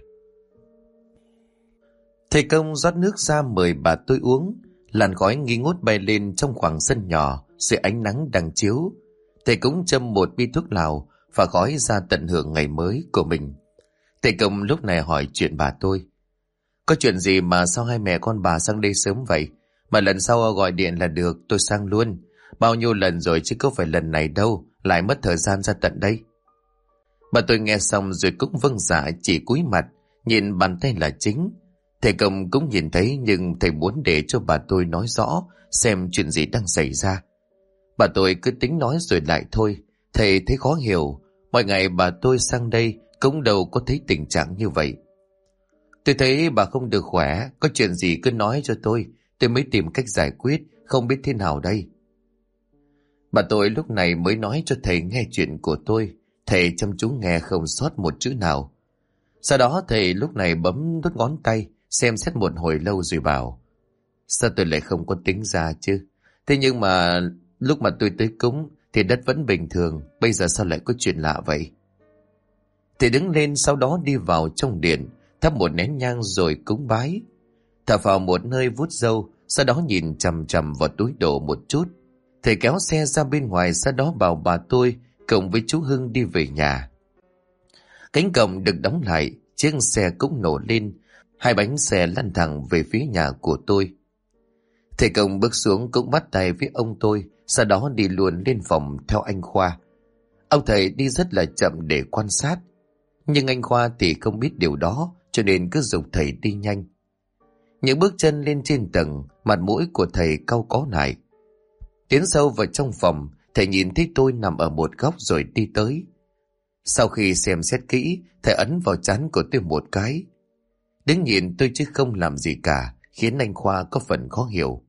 Thầy Công rót nước ra mời bà tôi uống, làn khói nghi ngút bay lên trong khoảng sân nhỏ dưới ánh nắng đang chiếu. Thầy cũng châm một bi thuốc lào và khói ra tận hưởng ngày mới của mình. Thầy Công lúc này hỏi chuyện bà tôi. Có chuyện gì mà sao hai mẹ con bà sang đây sớm vậy? Mà lần sau gọi điện là được, tôi sang luôn. Bao nhiêu lần rồi chứ có phải lần này đâu, lại mất thời gian ra tận đây. Bà tôi nghe xong rồi cũng vâng dạ, chỉ cúi mặt, nhìn bàn tay là chính. Thầy Công cũng nhìn thấy nhưng thầy muốn để cho bà tôi nói rõ xem chuyện gì đang xảy ra. Bà tôi cứ tính nói rồi lại thôi. Thầy thấy khó hiểu, mọi ngày bà tôi sang đây cũng đâu có thấy tình trạng như vậy. Tôi thấy bà không được khỏe, có chuyện gì cứ nói cho tôi mới tìm cách giải quyết, không biết thế nào đây. Bà tôi lúc này mới nói cho thầy nghe chuyện của tôi. Thầy chăm chú nghe không sót một chữ nào. Sau đó thầy lúc này bấm đốt ngón tay, xem xét một hồi lâu rồi bảo: Sao tôi lại không có tính ra chứ? Thế nhưng mà lúc mà tôi tới cúng thì đất vẫn bình thường, bây giờ sao lại có chuyện lạ vậy? Thầy đứng lên, sau đó đi vào trong điện, thắp một nén nhang rồi cúng bái. Thở vào một hơi vút râu, sau đó nhìn chằm chằm vào túi đồ một chút. Thầy kéo xe ra bên ngoài, sau đó bảo bà tôi cùng với chú Hưng đi về nhà. Cánh cổng được đóng lại, chiếc xe cũng nổ lên, hai bánh xe lăn thẳng về phía nhà của tôi. Thầy Công bước xuống cũng bắt tay với ông tôi, sau đó đi luôn lên phòng theo anh Khoa. Ông thầy đi rất là chậm để quan sát, nhưng anh Khoa thì không biết điều đó, cho nên cứ giục thầy đi nhanh. Những bước chân lên trên tầng, mặt mũi của thầy cau có lại. Tiến sâu vào trong phòng, thầy nhìn thấy tôi nằm ở một góc rồi đi tới. Sau khi xem xét kỹ, thầy ấn vào trán của tôi một cái. Đứng nhìn tôi chứ không làm gì cả, khiến anh Khoa có phần khó hiểu.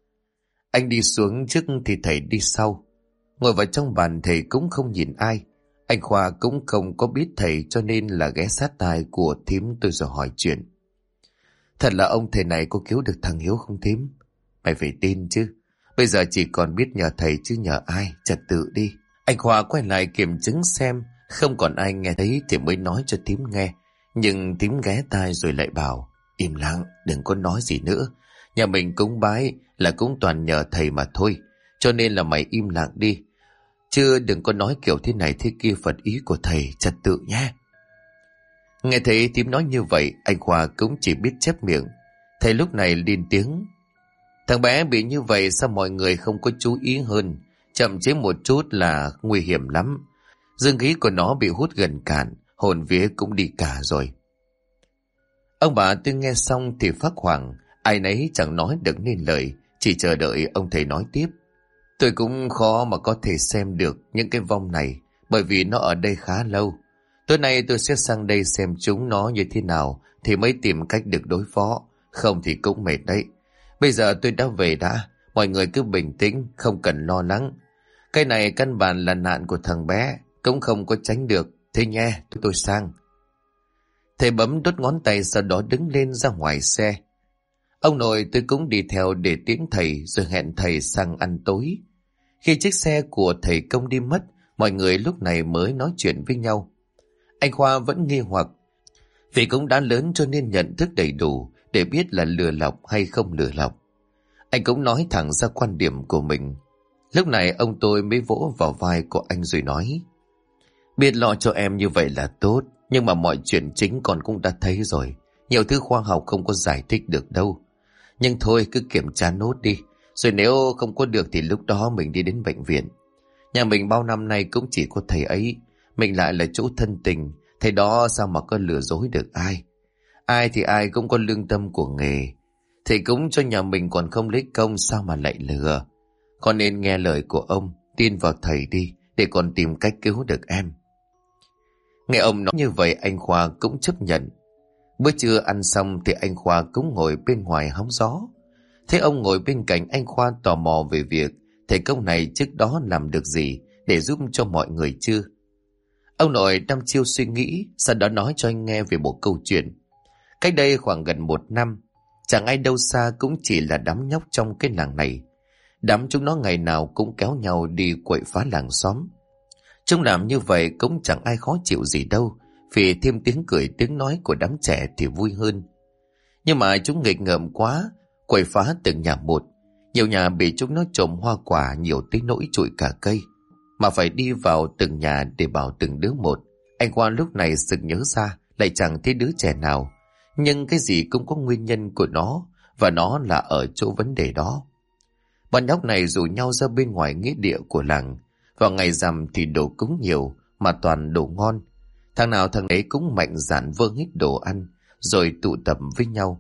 Anh đi xuống trước thì thầy đi sau. Ngồi vào trong bàn thầy cũng không nhìn ai. Anh Khoa cũng không có biết thầy, cho nên là ghé sát tai của thím tôi rồi hỏi chuyện. Thật là ông thầy này có cứu được thằng Hiếu không thím? Mày phải tin chứ. Bây giờ chỉ còn biết nhờ thầy chứ nhờ ai, trật tự đi. Anh Khoa quay lại kiểm chứng xem không còn ai nghe thấy thì mới nói cho thím nghe. Nhưng thím ghé tai rồi lại bảo: Im lặng, đừng có nói gì nữa. Nhà mình cúng bái là cũng toàn nhờ thầy mà thôi, cho nên là mày im lặng đi. Chứ đừng có nói kiểu thế này thế kia, Phật ý của thầy, trật tự nhé. Nghe thấy thím nói như vậy, anh Khoa cũng chỉ biết chép miệng. Thầy lúc này lên tiếng: Thằng bé bị như vậy sao mọi người không có chú ý hơn? Chậm chế một chút là nguy hiểm lắm. Dương khí của nó bị hút gần cạn, hồn vía cũng đi cả rồi. Ông bà tôi nghe xong thì phát hoảng, ai nấy chẳng nói được nên lời, chỉ chờ đợi ông thầy nói tiếp. Tôi cũng khó mà có thể xem được những cái vong này, bởi vì nó ở đây khá lâu. Tối nay tôi sẽ sang đây xem chúng nó như thế nào thì mới tìm cách được đối phó, không thì cũng mệt đấy. Bây giờ tôi đã về đã, mọi người cứ bình tĩnh, không cần lo lắng. Cái này căn bản là nạn của thằng bé, cũng không có tránh được. Thế nhé, tôi sang. Thầy bấm đốt ngón tay, sau đó đứng lên ra ngoài xe. Ông nội tôi cũng đi theo để tiễn thầy, rồi hẹn thầy sang ăn tối. Khi chiếc xe của thầy Công đi mất, mọi người lúc này mới nói chuyện với nhau. Anh Khoa vẫn nghi hoặc, vì cũng đã lớn cho nên nhận thức đầy đủ để biết là lừa lọc hay không lừa lọc. Anh cũng nói thẳng ra quan điểm của mình. Lúc này ông tôi mới vỗ vào vai của anh rồi nói: biết lo cho em như vậy là tốt, nhưng mà mọi chuyện chính con cũng đã thấy rồi. Nhiều thứ khoa học không có giải thích được đâu. Nhưng thôi, cứ kiểm tra nốt đi, rồi nếu không có được thì lúc đó mình đi đến bệnh viện. Nhà mình bao năm nay cũng chỉ có thầy ấy, mình lại là chỗ thân tình, thầy đó sao mà có lừa dối được ai. Ai thì ai cũng có lương tâm của nghề. Thầy cũng cho nhà mình còn không lấy công, sao mà lại lừa. Con nên nghe lời của ông, tin vào thầy đi, để còn tìm cách cứu được em. Nghe ông nói như vậy, anh Khoa cũng chấp nhận. Bữa trưa ăn xong thì anh Khoa cũng ngồi bên ngoài hóng gió. Thế ông ngồi bên cạnh, anh Khoa tò mò về việc thầy Công này trước đó làm được gì để giúp cho mọi người chưa. Ông nội đăm chiêu suy nghĩ, sau đó nói cho anh nghe về một câu chuyện. Cách đây khoảng gần 1 năm, chẳng ai đâu xa cũng chỉ là đám nhóc trong cái làng này. Đám chúng nó ngày nào cũng kéo nhau đi quậy phá làng xóm. Chúng làm như vậy cũng chẳng ai khó chịu gì đâu, vì thêm tiếng cười tiếng nói của đám trẻ thì vui hơn. Nhưng mà chúng nghịch ngợm quá, quậy phá từng nhà một. Nhiều nhà bị chúng nó trộm hoa quả nhiều tới nỗi trụi cả cây, mà phải đi vào từng nhà để bảo từng đứa một. Anh Khoa lúc này sực nhớ ra, lại chẳng thấy đứa trẻ nào. Nhưng cái gì cũng có nguyên nhân của nó, và nó là ở chỗ vấn đề đó. Bọn nhóc này rủ nhau ra bên ngoài nghĩa địa của làng. Vào ngày rằm thì đồ cúng nhiều, mà toàn đồ ngon. Thằng nào thằng ấy cũng mạnh dạn vơ hết đồ ăn, rồi tụ tập với nhau.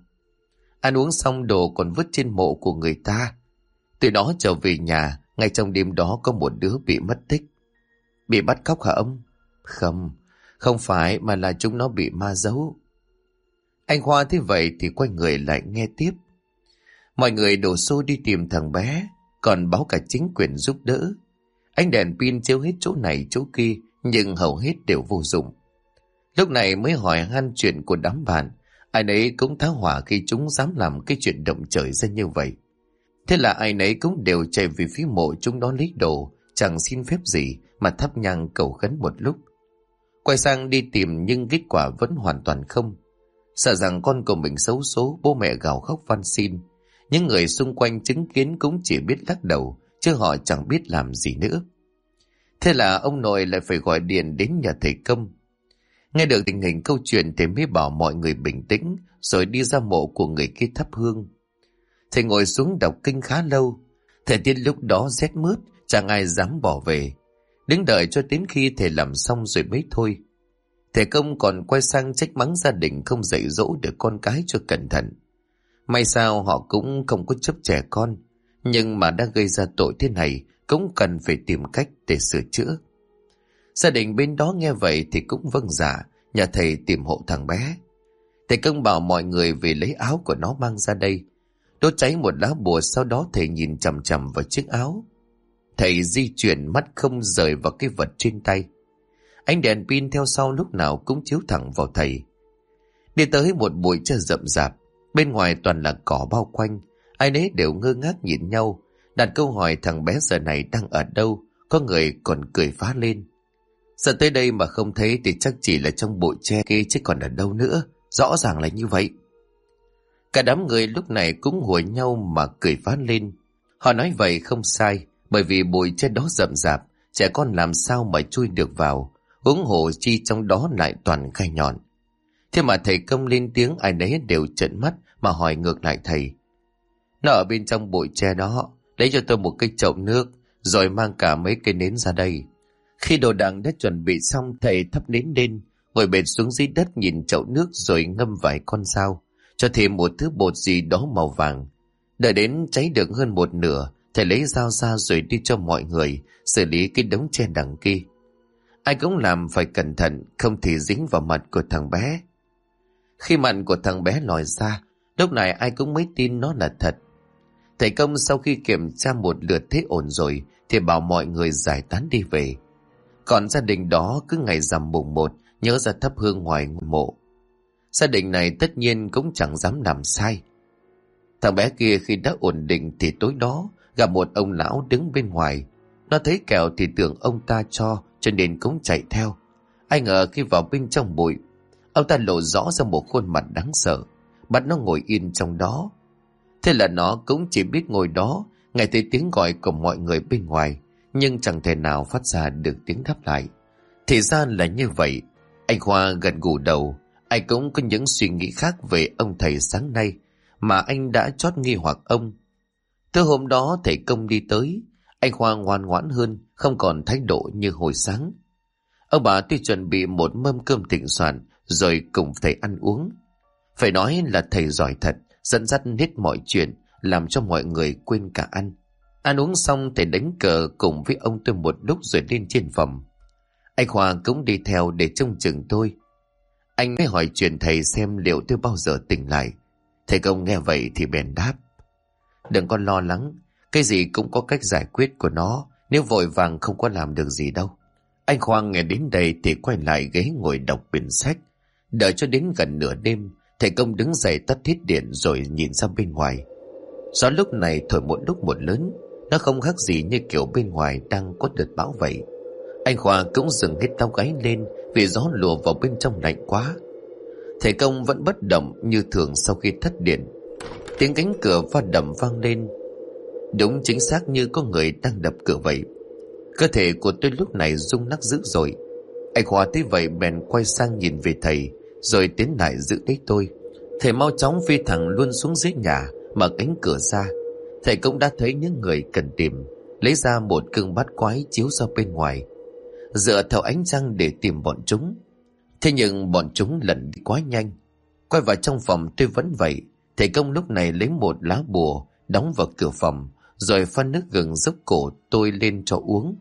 Ăn uống xong đồ còn vứt trên mộ của người ta. Từ đó trở về nhà, ngay trong đêm đó có một đứa bị mất tích. Bị bắt cóc hả ông? Không, không phải, mà là chúng nó bị ma giấu. Anh Khoa thế vậy thì quay người lại nghe tiếp. Mọi người đổ xô đi tìm thằng bé, còn báo cả chính quyền giúp đỡ. Ánh đèn pin chiếu hết chỗ này chỗ kia, nhưng hầu hết đều vô dụng. Lúc này mới hỏi han chuyện của đám bạn. Ai nấy cũng tá hỏa khi chúng dám làm cái chuyện động trời ra như vậy. Thế là ai nấy cũng đều chạy về phía mộ chúng nó lấy đồ, chẳng xin phép gì mà thắp nhang cầu khấn một lúc. Quay sang đi tìm nhưng kết quả vẫn hoàn toàn không. Sợ rằng con của mình xấu số, bố mẹ gào khóc van xin. Những người xung quanh chứng kiến cũng chỉ biết lắc đầu, chứ họ chẳng biết làm gì nữa. Thế là ông nội lại phải gọi điện đến nhà thầy Công. Nghe được tình hình câu chuyện thì mới bảo mọi người bình tĩnh, rồi đi ra mộ của người kia thắp hương. Thầy ngồi xuống đọc kinh khá lâu. Thời tiết lúc đó rét mướt, chẳng ai dám bỏ về. Đứng đợi cho đến khi thầy làm xong rồi mới thôi. Thầy Công còn quay sang trách mắng gia đình không dạy dỗ được con cái cho cẩn thận. May sao họ cũng không có chấp trẻ con, nhưng mà đã gây ra tội thế này cũng cần phải tìm cách để sửa chữa. Gia đình bên đó nghe vậy thì cũng vâng dạ, nhà thầy tìm hộ thằng bé. Thầy Công bảo mọi người về lấy áo của nó mang ra đây. Đốt cháy một lá bùa, sau đó thầy nhìn chằm chằm vào chiếc áo. Thầy di chuyển mắt không rời vào cái vật trên tay. Ánh đèn pin theo sau lúc nào cũng chiếu thẳng vào thầy. Đi tới một bụi tre rậm rạp, bên ngoài toàn là cỏ bao quanh. Ai nấy đều ngơ ngác nhìn nhau, đặt câu hỏi thằng bé giờ này đang ở đâu. Có người còn cười phá lên. Giờ tới đây mà không thấy thì chắc chỉ là trong bụi tre kia chứ còn ở đâu nữa. Rõ ràng là như vậy. Cả đám người lúc này cũng hùa nhau mà cười phá lên. Họ nói vậy không sai, bởi vì bụi tre đó rậm rạp, trẻ con làm sao mà chui được vào, huống hồ chi trong đó lại toàn gai nhọn. Thế mà thầy Công lên tiếng, ai nấy đều trợn mắt mà hỏi ngược lại thầy. Nó ở bên trong bụi tre đó, lấy cho tôi một cái chậu nước, rồi mang cả mấy cây nến ra đây. Khi đồ đạc đã chuẩn bị xong, thầy thắp nến lên, ngồi bệt xuống dưới đất nhìn chậu nước rồi ngâm vài con dao, cho thêm một thứ bột gì đó màu vàng. Đợi đến cháy được hơn một nửa, thầy lấy dao ra rồi đi cho mọi người xử lý cái đống tre đằng kia. Ai cũng làm phải cẩn thận, không thì dính vào mặt của thằng bé. Khi mặt của thằng bé lòi ra, lúc này ai cũng mới tin nó là thật. Thầy Công sau khi kiểm tra một lượt thấy ổn rồi thì bảo mọi người giải tán đi về. Còn gia đình đó cứ ngày rằm mùng 1 nhớ ra thắp hương ngoài mộ. Gia đình này tất nhiên cũng chẳng dám làm sai. Thằng bé kia khi đã ổn định thì tối đó gặp một ông lão đứng bên ngoài. Nó thấy kẹo thì tưởng ông ta cho nên cũng chạy theo. Ai ngờ khi vào bên trong bụi, ông ta lộ rõ ra một khuôn mặt đáng sợ, bắt nó ngồi yên trong đó. Thế là nó cũng chỉ biết ngồi đó, nghe thấy tiếng gọi của mọi người bên ngoài, nhưng chẳng thể nào phát ra được tiếng đáp lại. Thì ra là như vậy. Anh Khoa gật gù đầu. Anh cũng có những suy nghĩ khác về ông thầy sáng nay mà anh đã chót nghi hoặc ông. Từ hôm đó thầy Công đi tới, anh Khoa ngoan ngoãn hơn, không còn thái độ như hồi sáng. Ông bà tuy chuẩn bị một mâm cơm thịnh soạn rồi cùng thầy ăn uống. Phải nói là thầy giỏi thật, dẫn dắt hết mọi chuyện, làm cho mọi người quên cả ăn. Ăn uống xong thầy đánh cờ cùng với ông tôi một lúc rồi lên trên phòng. Anh Khoa cũng đi theo để trông chừng tôi. Anh mới hỏi chuyện thầy xem liệu tôi bao giờ tỉnh lại. Thầy Công nghe vậy thì bèn đáp: đừng có lo lắng, cái gì cũng có cách giải quyết của nó, nếu vội vàng không có làm được gì đâu. Anh Khoa nghe đến đây thì quay lại ghế ngồi đọc quyển sách. Đợi cho đến gần nửa đêm, thầy Công đứng dậy tắt hết điện rồi nhìn ra bên ngoài. Gió lúc này thổi một lúc một lớn, nó không khác gì như kiểu bên ngoài đang có đợt bão vậy. Anh Khoa cũng dừng hết tóc gáy lên vì gió lùa vào bên trong lạnh quá. Thầy Công vẫn bất động như thường sau khi tắt điện. Tiếng cánh cửa va đập vang lên, đúng chính xác như có người đang đập cửa vậy. Cơ thể của tôi lúc này rung lắc dữ dội. Anh Khoa thấy vậy bèn quay sang nhìn về thầy, rồi tiến lại giữ lấy tôi. Thầy mau chóng phi thẳng luôn xuống dưới nhà, mở cánh cửa ra. Thầy cũng đã thấy những người cần tìm, lấy ra một cương bát quái chiếu ra bên ngoài, dựa theo ánh trăng để tìm bọn chúng. Thế nhưng bọn chúng lần đi quá nhanh. Quay vào trong phòng tôi vẫn vậy. Thầy Công lúc này lấy một lá bùa đóng vào cửa phòng, rồi pha nước gừng dốc cổ tôi lên cho uống.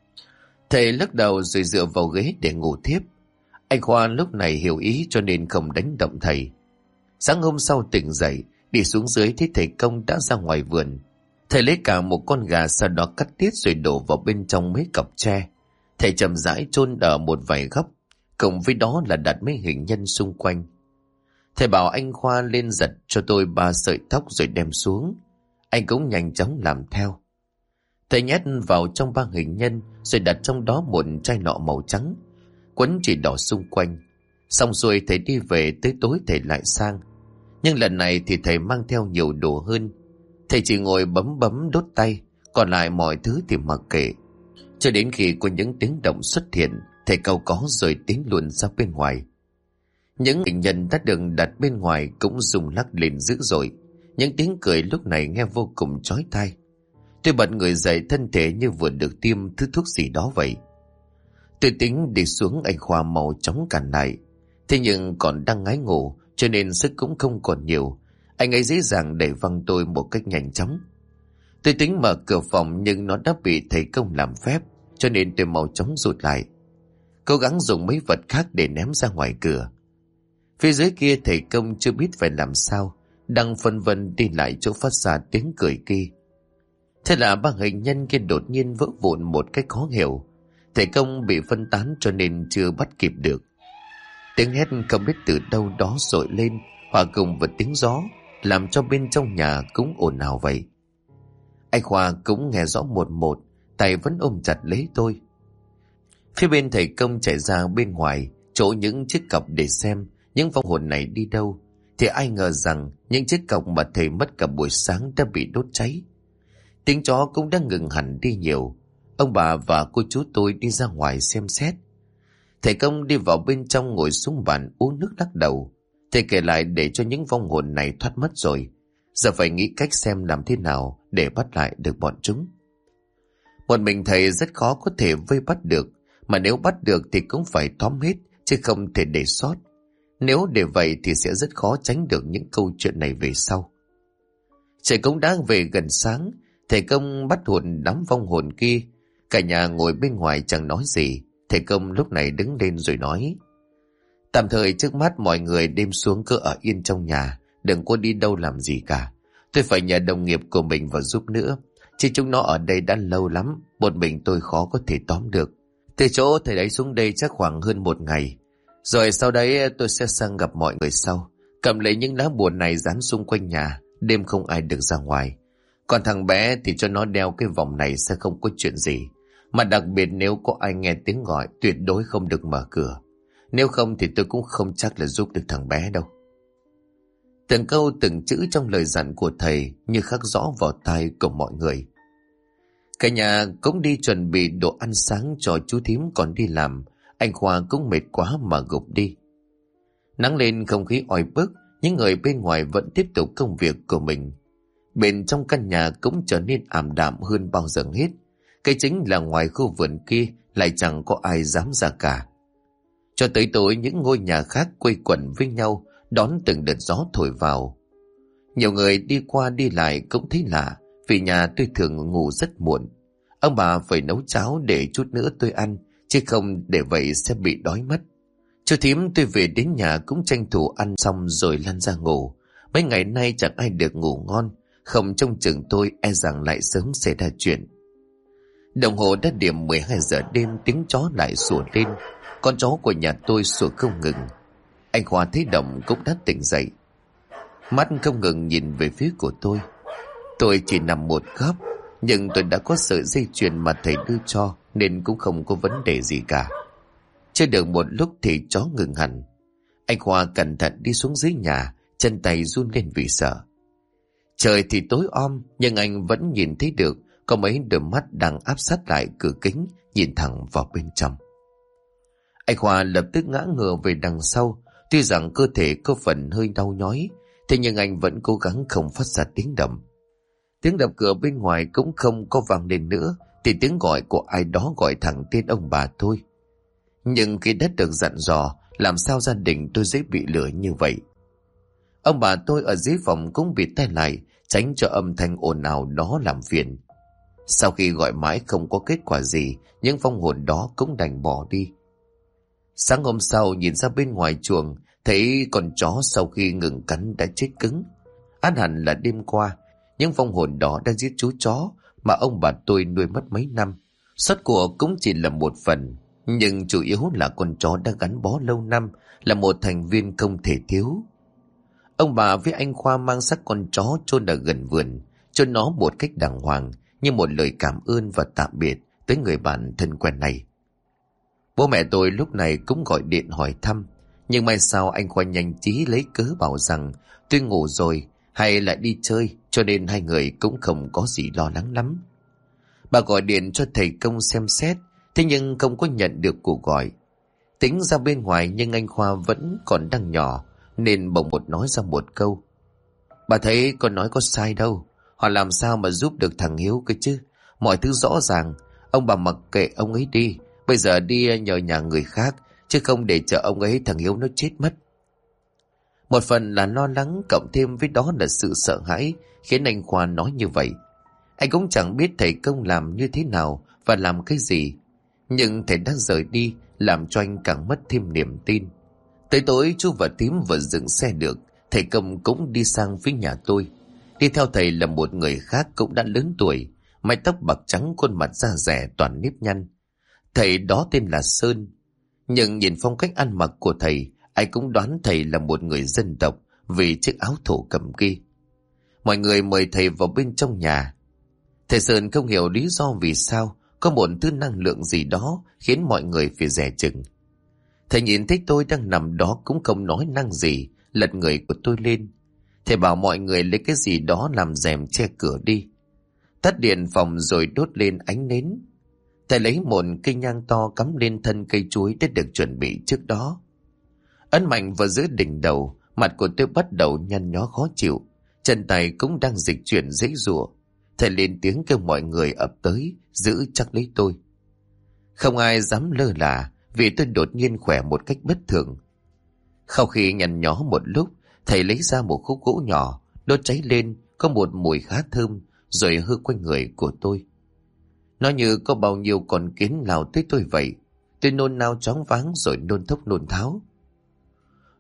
Thầy lắc đầu rồi dựa vào ghế để ngủ tiếp. Anh Khoa lúc này hiểu ý cho nên không đánh động thầy. Sáng hôm sau tỉnh dậy, đi xuống dưới thấy thầy Công đã ra ngoài vườn. Thầy lấy cả một con gà, sau đó cắt tiết rồi đổ vào bên trong mấy cặp tre. Thầy chậm rãi chôn ở một vài góc, cùng với đó là đặt mấy hình nhân xung quanh. Thầy bảo anh Khoa lên giật cho tôi 3 sợi tóc rồi đem xuống. Anh cũng nhanh chóng làm theo. Thầy nhét vào trong 3 hình nhân rồi đặt trong đó một chai lọ màu trắng, quấn chỉ đỏ xung quanh. Xong xuôi thầy đi về, tới tối thầy lại sang. Nhưng lần này thì thầy mang theo nhiều đồ hơn. Thầy chỉ ngồi bấm bấm đốt tay, còn lại mọi thứ thì mặc kệ. Cho đến khi có những tiếng động xuất hiện, thầy cau có rồi tiến luôn ra bên ngoài. Những hình nhân đã được đặt bên ngoài cũng rung lắc lên dữ dội. Những tiếng cười lúc này nghe vô cùng chói tai. Tôi bật người dậy, thân thể như vừa được tiêm thứ thuốc gì đó vậy. Tôi tính đi xuống, anh Khoa mau chóng cản lại. Thế nhưng còn đang ngái ngủ cho nên sức cũng không còn nhiều. Anh ấy dễ dàng đẩy văng tôi một cách nhanh chóng. Tôi tính mở cửa phòng nhưng nó đã bị thầy Công làm phép, cho nên tôi mau chóng rụt lại, cố gắng dùng mấy vật khác để ném ra ngoài cửa. Phía dưới kia thầy Công chưa biết phải làm sao, đang phân vân đi lại chỗ phát ra tiếng cười kia. Thế là 3 hình nhân kia đột nhiên vỡ vụn một cách khó hiểu. Thầy Công bị phân tán cho nên chưa bắt kịp được. Tiếng hét không biết từ đâu đó dội lên, hòa cùng với tiếng gió, làm cho bên trong nhà cũng ồn ào vậy. Anh Khoa cũng nghe rõ một một, tay vẫn ôm chặt lấy tôi. Phía bên thầy Công chạy ra bên ngoài, chỗ những chiếc cọc để xem những vong hồn này đi đâu, thì ai ngờ rằng những chiếc cọc mà thầy mất cả buổi sáng đã bị đốt cháy. Tiếng chó cũng đã ngừng hẳn đi nhiều. Ông bà và cô chú tôi đi ra ngoài xem xét. Thầy Công đi vào bên trong ngồi xuống bàn uống nước lắc đầu. Thầy kể lại để cho những vong hồn này thoát mất rồi, giờ phải nghĩ cách xem làm thế nào để bắt lại được bọn chúng. Một mình thầy rất khó có thể vây bắt được, mà nếu bắt được thì cũng phải tóm hết, chứ không thể để sót. Nếu để vậy thì sẽ rất khó tránh được những câu chuyện này về sau. Trời cũng đã về gần sáng. Thầy Công bắt hồn đám vong hồn kia. Cả nhà ngồi bên ngoài chẳng nói gì. Thầy Công lúc này đứng lên rồi nói: Tạm thời trước mắt mọi người đêm xuống cứ ở yên trong nhà, đừng có đi đâu làm gì cả. Tôi phải nhờ đồng nghiệp của mình vào giúp nữa, chứ chúng nó ở đây đã lâu lắm, một mình tôi khó có thể tóm được. Từ chỗ thầy đấy xuống đây chắc khoảng hơn 1 ngày. Rồi sau đấy tôi sẽ sang gặp mọi người sau, cầm lấy những lá bùa này dán xung quanh nhà, đêm không ai được ra ngoài. Còn thằng bé thì cho nó đeo cái vòng này sẽ không có chuyện gì. Mà đặc biệt nếu có ai nghe tiếng gọi tuyệt đối không được mở cửa. Nếu không thì tôi cũng không chắc là giúp được thằng bé đâu. Từng câu từng chữ trong lời dặn của thầy như khắc rõ vào tai của mọi người. Cả nhà cũng đi chuẩn bị đồ ăn sáng cho chú thím còn đi làm. Anh Khoa cũng mệt quá mà gục đi. Nắng lên không khí oi bức, những người bên ngoài vẫn tiếp tục công việc của mình. Bên trong căn nhà cũng trở nên ảm đạm hơn bao giờ hết. Cái chính là ngoài khu vườn kia lại chẳng có ai dám ra cả. Cho tới tối những ngôi nhà khác quây quần với nhau đón từng đợt gió thổi vào. Nhiều người đi qua đi lại cũng thấy lạ, vì nhà tôi thường ngủ rất muộn. Ông bà phải nấu cháo để chút nữa tôi ăn, chứ không để vậy sẽ bị đói mất. Chú thím tôi về đến nhà cũng tranh thủ ăn xong rồi lăn ra ngủ. Mấy ngày nay chẳng ai được ngủ ngon, không trông chừng tôi e rằng lại sớm xảy ra chuyện. Đồng hồ đã điểm 12 giờ đêm, tiếng chó lại sủa lên. Con chó của nhà tôi sủa không ngừng. Anh Khoa thấy động cũng đã tỉnh dậy, mắt không ngừng nhìn về phía của tôi. Tôi chỉ nằm một góc, nhưng tôi đã có sợi dây chuyền mà thầy đưa cho nên cũng không có vấn đề gì cả. Chưa được một lúc thì chó ngừng hẳn. Anh Khoa cẩn thận đi xuống dưới nhà, chân tay run lên vì sợ. Trời thì tối om, nhưng anh vẫn nhìn thấy được có mấy đôi mắt đang áp sát lại cửa kính, nhìn thẳng vào bên trong. Anh Khoa lập tức ngã ngửa về đằng sau. Tuy rằng cơ thể có phần hơi đau nhói, thế nhưng anh vẫn cố gắng không phát ra tiếng động. Tiếng đập cửa bên ngoài cũng không có vang lên nữa, thì tiếng gọi của ai đó gọi thẳng tên ông bà thôi. Nhưng khi đã được dặn dò, làm sao gia đình tôi dễ bị lừa như vậy? Ông bà tôi ở dưới phòng cũng bịt tai lại, tránh cho âm thanh ồn ào đó làm phiền. Sau khi gọi mãi không có kết quả gì, những vong hồn đó cũng đành bỏ đi. Sáng hôm sau nhìn ra bên ngoài chuồng, thấy con chó sau khi ngừng cắn đã chết cứng. Ắt hẳn là đêm qua những vong hồn đó đã giết chú chó mà ông bà tôi nuôi mất mấy năm. Sót của cũng chỉ là một phần, nhưng chủ yếu là con chó đã gắn bó lâu năm, là một thành viên không thể thiếu. Ông bà với anh Khoa mang xác con chó chôn ở gần vườn, chôn nó một cách đàng hoàng, như một lời cảm ơn và tạm biệt tới người bạn thân quen này. Bố mẹ tôi lúc này cũng gọi điện hỏi thăm, nhưng may sao anh Khoa nhanh trí lấy cớ bảo rằng tôi ngủ rồi hay lại đi chơi, cho nên hai người cũng không có gì lo lắng lắm. Bà gọi điện cho thầy Công xem xét, thế nhưng không có nhận được cuộc gọi. Tính ra bên ngoài nhưng anh Khoa vẫn còn đang nhỏ, nên bỗng một nói ra một câu: "Bà thấy con nói có sai đâu, họ làm sao mà giúp được thằng Hiếu cơ chứ? Mọi thứ rõ ràng, ông bà mặc kệ ông ấy đi, bây giờ đi nhờ nhà người khác, chứ không để chờ ông ấy thằng Hiếu nó chết mất." Một phần là lo lắng cộng thêm với đó là sự sợ hãi khiến anh Khoa nói như vậy. Anh cũng chẳng biết thầy Công làm như thế nào và làm cái gì, nhưng thầy đã rời đi làm cho anh càng mất thêm niềm tin. Tới tối chú và Tím vừa dừng xe được, thầy Công cũng đi sang phía nhà tôi. Đi theo thầy là một người khác cũng đã lớn tuổi, mái tóc bạc trắng, khuôn mặt da dẻ toàn nếp nhăn. Thầy đó tên là Sơn, nhưng nhìn phong cách ăn mặc của thầy, ai cũng đoán thầy là một người dân tộc vì chiếc áo thổ cẩm kia. Mọi người mời thầy vào bên trong nhà. Thầy Sơn không hiểu lý do vì sao có một thứ năng lượng gì đó khiến mọi người phải dè chừng. Thầy nhìn thấy tôi đang nằm đó cũng không nói năng gì, lật người của tôi lên. Thầy bảo mọi người lấy cái gì đó làm rèm che cửa đi, tắt điện phòng rồi đốt lên ánh nến. Thầy lấy một cây nhang to cắm lên thân cây chuối đã được chuẩn bị trước đó, ấn mạnh vào giữa đỉnh đầu. Mặt của tôi bắt đầu nhăn nhó khó chịu, chân tay cũng đang dịch chuyển dãy giụa. Thầy lên tiếng kêu mọi người ập tới giữ chắc lấy tôi. Không ai dám lơ là vì tôi đột nhiên khỏe một cách bất thường. Sau khi nhăn nhó một lúc, thầy lấy ra một khúc gỗ nhỏ, đốt cháy lên, có một mùi khá thơm, rồi hư quanh người của tôi. Nó như có bao nhiêu con kiến lao tới tôi vậy. Tôi nôn nao choáng váng rồi nôn thốc nôn tháo.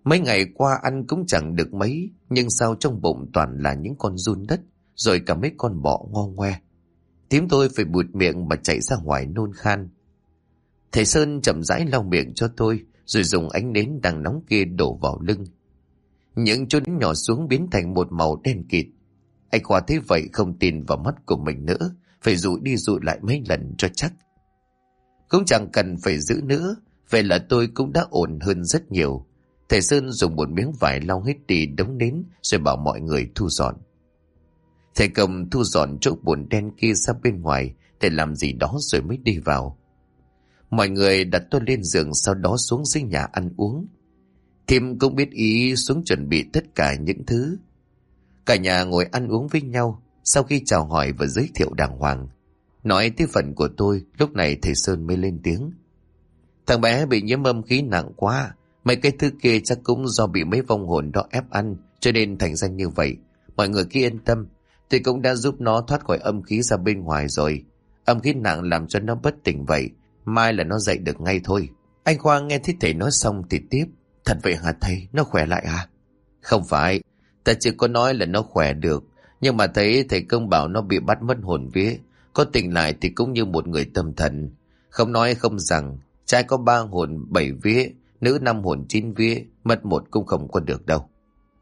Mấy ngày qua ăn cũng chẳng được mấy, nhưng sao trong bụng toàn là những con giun đất, rồi cả mấy con bọ ngo ngoe. Tím tôi phải bụt miệng mà chạy ra ngoài nôn khan. Thầy Sơn chậm rãi lau miệng cho tôi, rồi dùng ánh nến đang nóng kia đổ vào lưng. Những chỗ nhỏ xuống biến thành một màu đen kịt. Anh Khoa thấy vậy không tin vào mắt của mình nữa, phải dụi đi dụi lại mấy lần cho chắc. Cũng chẳng cần phải giữ nữa, vậy là tôi cũng đã ổn hơn rất nhiều. Thầy Sơn dùng một miếng vải lau hết đi đống nến, rồi bảo mọi người thu dọn. Thầy Công thu dọn chỗ bùn đen kia ra bên ngoài để làm gì đó rồi mới đi vào. Mọi người đặt tôi lên giường, sau đó xuống dưới nhà ăn uống. Thím cũng biết ý xuống chuẩn bị tất cả những thứ. Cả nhà ngồi ăn uống với nhau. Sau khi chào hỏi và giới thiệu đàng hoàng, nói tới phần của tôi, lúc này thầy Sơn mới lên tiếng. Thằng bé bị nhiễm âm khí nặng quá, mấy cái thứ kia chắc cũng do bị mấy vong hồn đó ép ăn, cho nên thành ra như vậy. Mọi người cứ yên tâm, tôi cũng đã giúp nó thoát khỏi âm khí ra bên ngoài rồi. Âm khí nặng làm cho nó bất tỉnh vậy, mai là nó dậy được ngay thôi. Anh Khoa nghe thấy thầy nói xong thì tiếp. Thật vậy hả thầy, nó khỏe lại hả? Không phải, ta chỉ có nói là nó khỏe được, nhưng mà thấy thầy Công bảo nó bị bắt mất hồn vía. Có tỉnh lại thì cũng như một người tâm thần. Không nói không rằng, trai có 3 hồn 7 vía, nữ 5 hồn 9 vía, mất một cũng không có được đâu.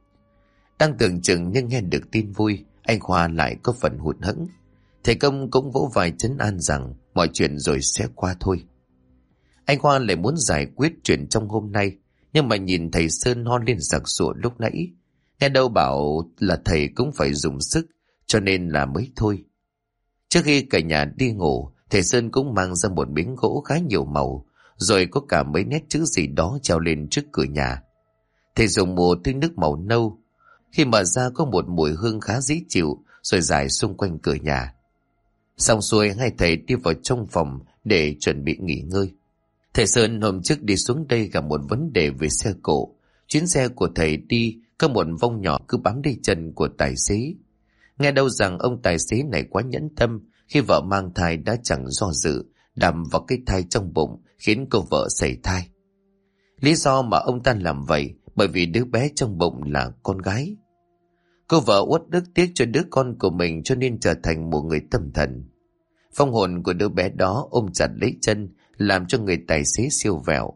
Đang tưởng chừng nhưng nghe được tin vui, anh Khoa lại có phần hụt hẫng. Thầy Công cũng vỗ vai trấn an rằng mọi chuyện rồi sẽ qua thôi. Anh Khoa lại muốn giải quyết chuyện trong hôm nay, nhưng mà nhìn thầy Sơn ho lên sặc sụa lúc nãy, nghe đâu bảo là thầy cũng phải dùng sức, cho nên là mới thôi. Trước khi cả nhà đi ngủ, thầy Sơn cũng mang ra một miếng gỗ khá nhiều màu, rồi có cả mấy nét chữ gì đó treo lên trước cửa nhà. Thầy dùng một thứ nước màu nâu, khi mở ra có một mùi hương khá dễ chịu, rồi rải xung quanh cửa nhà. Xong xuôi, hai thầy đi vào trong phòng để chuẩn bị nghỉ ngơi. Thầy Sơn hôm trước đi xuống đây gặp một vấn đề về xe cộ. Chuyến xe của thầy đi có một vong nhỏ cứ bám đi chân của tài xế. Nghe đâu rằng ông tài xế này quá nhẫn tâm, khi vợ mang thai đã chẳng do dự, đâm vào cái thai trong bụng khiến cô vợ sảy thai. Lý do mà ông ta làm vậy bởi vì đứa bé trong bụng là con gái. Cô vợ uất ức tiếc cho đứa con của mình cho nên trở thành một người tâm thần. Phong hồn của đứa bé đó ôm chặt lấy chân, làm cho người tài xế siêu vẹo.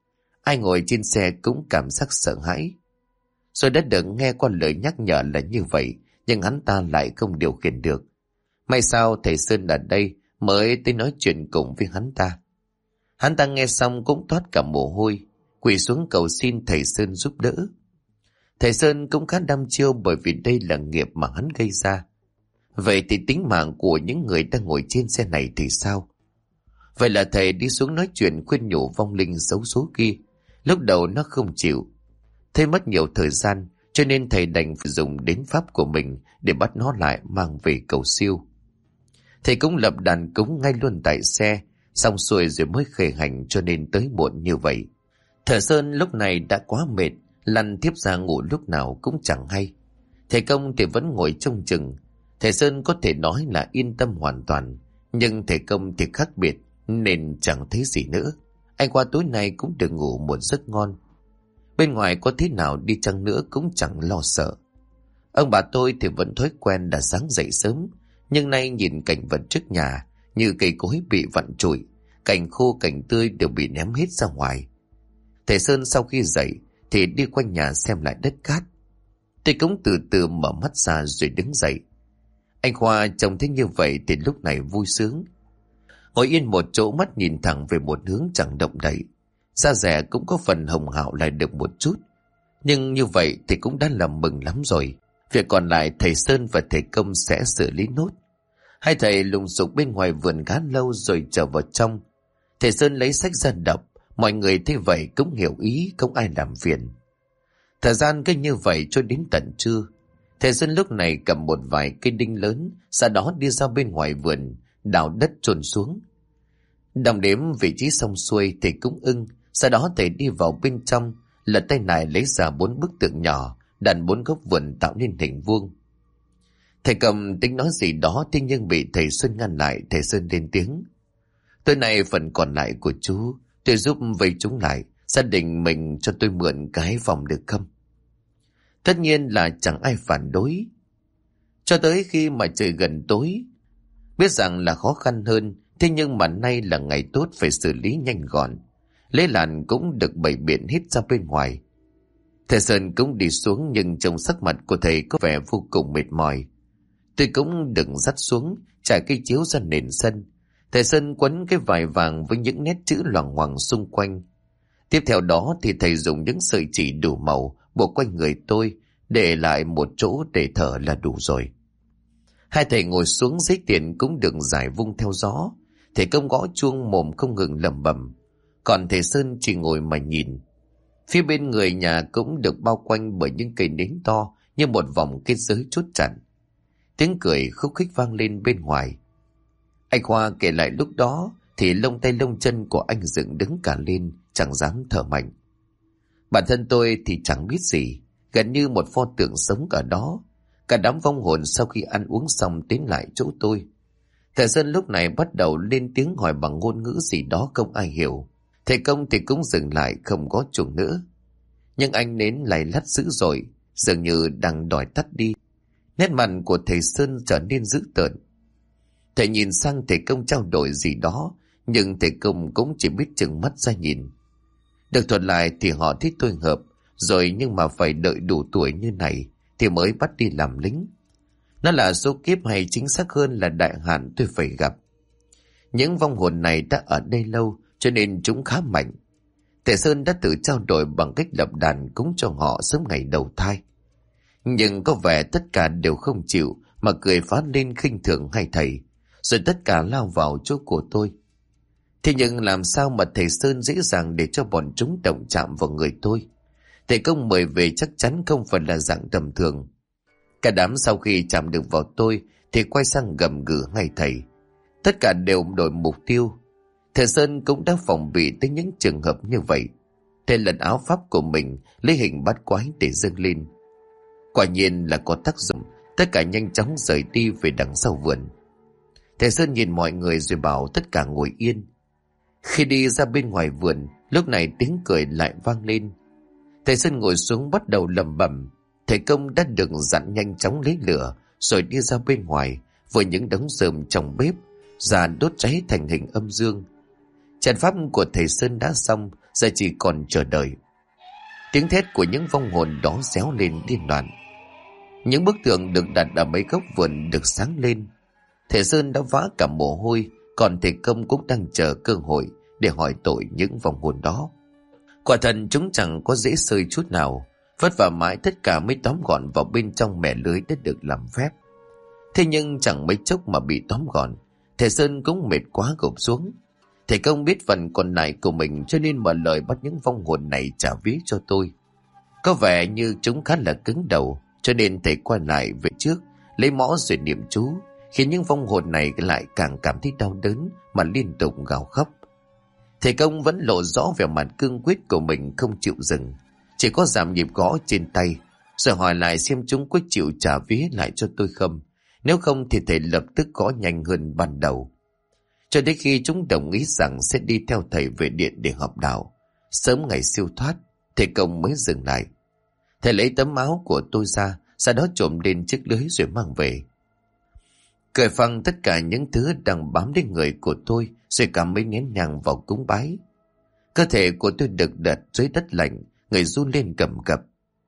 Ai ngồi trên xe cũng cảm giác sợ hãi. Rồi đã được nghe qua lời nhắc nhở là như vậy, nhưng hắn ta lại không điều khiển được. May sao thầy Sơn ở đây mới tới nói chuyện cùng với hắn ta. Hắn ta nghe xong cũng toát cả mồ hôi, quỳ xuống cầu xin thầy Sơn giúp đỡ. Thầy Sơn cũng khá đăm chiêu bởi vì đây là nghiệp mà hắn gây ra. Vậy thì tính mạng của những người đang ngồi trên xe này thì sao? Vậy là thầy đi xuống nói chuyện khuyên nhủ vong linh xấu số kia. Lúc đầu nó không chịu. Thế mất nhiều thời gian, cho nên thầy đành phải dùng đến pháp của mình để bắt nó lại mang về cầu siêu. Thầy cũng lập đàn cúng ngay luôn tại xe, xong xuôi rồi mới khởi hành, cho nên tới muộn như vậy. Thợ Sơn lúc này đã quá mệt, lăn thiếp ra ngủ lúc nào cũng chẳng hay. Thầy Công thì vẫn ngồi trông chừng. Thầy Sơn có thể nói là yên tâm hoàn toàn, nhưng thầy Công thì khác biệt nên chẳng thấy gì nữa. Anh qua tối nay cũng được ngủ một giấc ngon. Bên ngoài có thế nào đi chăng nữa cũng chẳng lo sợ. Ông bà tôi thì vẫn thói quen đã sáng dậy sớm, nhưng nay nhìn cảnh vật trước nhà như cây cối bị vặn trụi, cảnh khô cảnh tươi đều bị ném hết ra ngoài. Thầy Sơn sau khi dậy thì đi quanh nhà xem lại đất cát. Tôi cũng từ từ mở mắt ra rồi đứng dậy. Anh Khoa trông thấy như vậy thì lúc này vui sướng. Ngồi yên một chỗ, mắt nhìn thẳng về một hướng chẳng động đậy. Da dẻ cũng có phần hồng hào lại được một chút. Nhưng như vậy thì cũng đã làm mừng lắm rồi. Việc còn lại thầy Sơn và thầy Công sẽ xử lý nốt. Hai thầy lùng sục bên ngoài vườn khá lâu rồi trở vào trong. Thầy Sơn lấy sách ra đọc. Mọi người thấy vậy cũng hiểu ý, không ai làm phiền. Thời gian cứ như vậy cho đến tận trưa. Thầy Sơn lúc này cầm một vài cây đinh lớn, sau đó đi ra bên ngoài vườn, đào đất chôn xuống. Đong đếm vị trí xong xuôi thầy cũng ưng. Sau đó thầy đi vào bên trong, lật tay này lấy ra 4 bức tượng nhỏ, đặt 4 góc vườn tạo nên hình vuông. Thầy Cầm tính nói gì đó, thế nhưng bị thầy Xuân ngăn lại. Thầy Sơn lên tiếng: "Tối nay phần còn lại của chú, tôi giúp vây chúng lại, gia đình mình cho tôi mượn cái phòng được không? Tất nhiên là chẳng ai phản đối. Cho tới khi mà trời gần tối, biết rằng là khó khăn hơn, thế nhưng mà nay là ngày tốt phải xử lý nhanh gọn. Lễ làn cũng được bày biện hết ra bên ngoài. Thầy Sơn cũng đi xuống, nhưng trong sắc mặt của thầy có vẻ vô cùng mệt mỏi. Tôi cũng đừng dắt xuống, trải cây chiếu ra nền sân. Thầy Sơn quấn cái vải vàng với những nét chữ loằng ngoằng xung quanh. Tiếp theo đó thì thầy dùng những sợi chỉ đủ màu buộc quanh người tôi, để lại một chỗ để thở là đủ rồi. Hai thầy ngồi xuống, giấy tiền cũng được giải vung theo gió. Thầy Công gõ chuông, mồm không ngừng lẩm bẩm, còn thầy Sơn chỉ ngồi mà nhìn. Phía bên người nhà cũng được bao quanh bởi những cây nến to như một vòng kết giới chốt chặn. Tiếng cười khúc khích vang lên bên ngoài. Anh Khoa kể lại lúc đó thì lông tay lông chân của anh dựng đứng cả lên, chẳng dám thở mạnh. Bản thân tôi thì chẳng biết gì, gần như một pho tượng sống ở đó. Cả đám vong hồn sau khi ăn uống xong tiến lại chỗ tôi. Thầy Sơn lúc này bắt đầu lên tiếng hỏi bằng ngôn ngữ gì đó không ai hiểu. Thầy Công thì cũng dừng lại, không có chuông nữa. Nhưng anh nến lay lắt dữ dội, dường như đang đòi tắt đi. Nét mặt của thầy Sơn trở nên dữ tợn. Thầy nhìn sang thầy Công trao đổi gì đó, nhưng thầy Công cũng chỉ biết trừng mắt ra nhìn. Được thuật lại thì họ thích tôi hợp rồi, nhưng mà phải đợi đủ tuổi như này thì mới bắt đi làm lính. Nó là số kiếp, hay chính xác hơn là đại hạn tôi phải gặp. Những vong hồn này đã ở đây lâu, cho nên chúng khá mạnh. Thầy Sơn đã tự trao đổi bằng cách lập đàn cúng cho họ sớm ngày đầu thai. Nhưng có vẻ tất cả đều không chịu, mà cười phá lên khinh thường hai thầy, rồi tất cả lao vào chỗ của tôi. Thế nhưng làm sao mà thầy Sơn dễ dàng để cho bọn chúng động chạm vào người tôi? Thầy Công mời về chắc chắn không phải là dạng tầm thường. Cả đám sau khi chạm được vào tôi thì quay sang gầm gừ hai thầy. Tất cả đều đổi mục tiêu. Thầy Sơn cũng đã phòng bị tới những trường hợp như vậy. Thầy lật áo pháp của mình, lấy hình bát quái để dâng lên. Quả nhiên là có tác dụng. Tất cả nhanh chóng rời đi về đằng sau vườn. Thầy Sơn nhìn mọi người rồi bảo tất cả ngồi yên. Khi đi ra bên ngoài vườn, lúc này tiếng cười lại vang lên. Thầy Sơn ngồi xuống bắt đầu lẩm bẩm. Thầy Công đã được dặn nhanh chóng lấy lửa, rồi đi ra bên ngoài với những đống rơm trong bếp ra đốt cháy thành hình âm dương. Trận pháp của thầy Sơn đã xong, giờ chỉ còn chờ đợi. Tiếng thét của những vong hồn đó réo lên điên loạn. Những bức tượng được đặt ở mấy góc vườn được sáng lên. Thầy Sơn đã vã cả mồ hôi, còn thầy Công cũng đang chờ cơ hội để hỏi tội những vong hồn đó. Quả thật chúng chẳng có dễ sơi chút nào, vất vả mãi tất cả mới tóm gọn vào bên trong mẻ lưới đã được làm phép. Thế nhưng chẳng mấy chốc mà bị tóm gọn, thầy Sơn cũng mệt quá gục xuống. Thầy Công biết phần còn lại của mình, cho nên mở lời bắt những vong hồn này trả vía cho tôi. Có vẻ như chúng khá là cứng đầu, cho nên thầy quay lại về trước, lấy mõ rồi niệm chú, khiến những vong hồn này lại càng cảm thấy đau đớn mà liên tục gào khóc. Thầy Công vẫn lộ rõ vẻ mặt cương quyết của mình, không chịu dừng, chỉ có giảm nhịp gõ trên tay, rồi hỏi lại xem chúng có chịu trả vía lại cho tôi không. Nếu không thì thầy lập tức gõ nhanh hơn ban đầu. Cho đến khi chúng đồng ý rằng sẽ đi theo thầy về điện để họp đạo, sớm ngày siêu thoát, thầy Công mới dừng lại. Thầy lấy tấm áo của tôi ra, sau đó trộm lên chiếc lưới rồi mang về. Cởi phăng tất cả những thứ đang bám đến người của tôi, rồi cả mấy nén nhang vào cúng bái. Cơ thể của tôi được đặt dưới đất lạnh, người run lên cầm cập.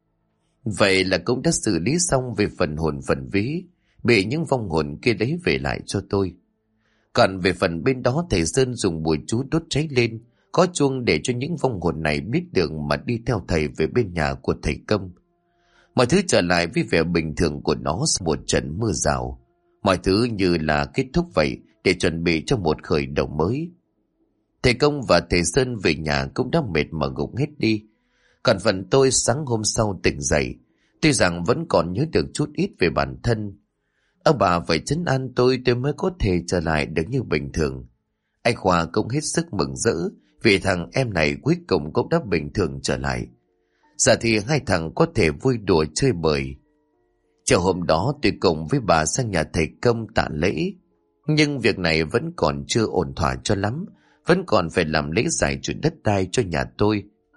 Vậy là cũng đã xử lý xong về phần hồn phần vía, bị những vong hồn kia lấy về lại cho tôi. Còn về phần bên đó, thầy Sơn dùng bùa chú đốt cháy lên, có chuông để cho những vong hồn này biết đường mà đi theo thầy về bên nhà của thầy Công. Mọi thứ trở lại với vẻ bình thường của nó sau một trận mưa rào. Mọi thứ như là kết thúc vậy, để chuẩn bị cho một khởi đầu mới. Thầy Công và thầy Sơn về nhà cũng đã mệt mà gục hết đi. Còn phần tôi sáng hôm sau tỉnh dậy, tuy rằng vẫn còn nhớ được chút ít về bản thân. Ông bà phải trấn an tôi mới có thể trở lại được như bình thường. Anh Khoa cũng hết sức mừng rỡ vì thằng em này cuối cùng cũng đã bình thường trở lại. Giờ thì hai thằng có thể vui đùa chơi bời. Chiều hôm đó tôi cùng với bà sang nhà thầy Công tạ lễ. Nhưng việc này vẫn còn chưa ổn thỏa cho lắm, vẫn còn phải làm lễ giải chủ đất đai cho nhà tôi.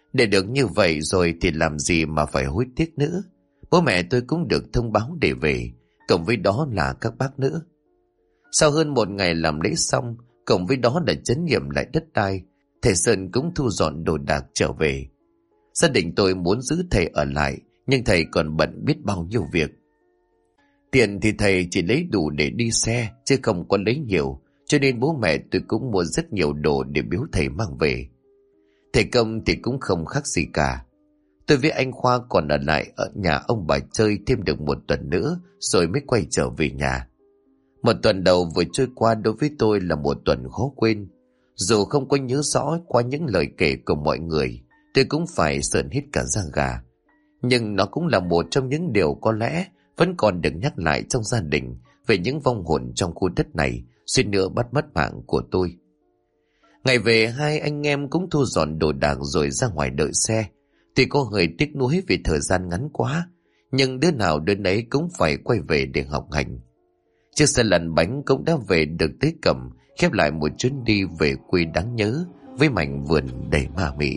Để được như vậy rồi thì làm gì mà phải hối tiếc nữa. Bố mẹ tôi cũng được thông báo để về, cộng với đó là các bác nữa. Sau hơn một ngày làm lễ xong, cộng với đó là trấn nghiệm lại đất đai, thầy Sơn cũng thu dọn đồ đạc trở về. Gia đình tôi muốn giữ thầy ở lại, nhưng thầy còn bận biết bao nhiêu việc. Tiền thì thầy chỉ lấy đủ để đi xe, chứ không có lấy nhiều, cho nên bố mẹ tôi cũng mua rất nhiều đồ để biếu thầy mang về. Thầy Công thì cũng không khác gì cả. Tôi với anh Khoa còn ở lại ở nhà ông bà chơi thêm được một tuần nữa rồi mới quay trở về nhà. Một tuần đầu vừa trôi qua đối với tôi là một tuần khó quên. Dù không có nhớ rõ qua những lời kể của mọi người, tôi cũng phải sởn hết cả da gà. Nhưng nó cũng là một trong những điều có lẽ vẫn còn được nhắc lại trong gia đình về những vong hồn trong khu đất này suýt nữa bắt mất mạng của tôi. Ngày về, hai anh em cũng thu dọn đồ đạc rồi ra ngoài đợi xe. Tuy có hơi tiếc nuối vì thời gian ngắn quá, nhưng đứa nào đứa nấy cũng phải quay về để học hành. Chiếc xe lăn bánh cũng đã về được tới Cẩm, khép lại một chuyến đi về quê đáng nhớ với mảnh vườn đầy ma mị.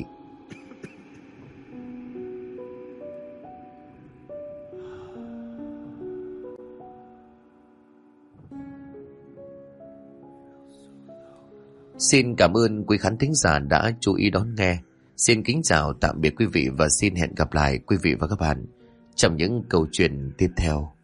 Xin cảm ơn quý khán thính giả đã chú ý đón nghe. Xin kính chào tạm biệt quý vị và xin hẹn gặp lại quý vị và các bạn trong những câu chuyện tiếp theo.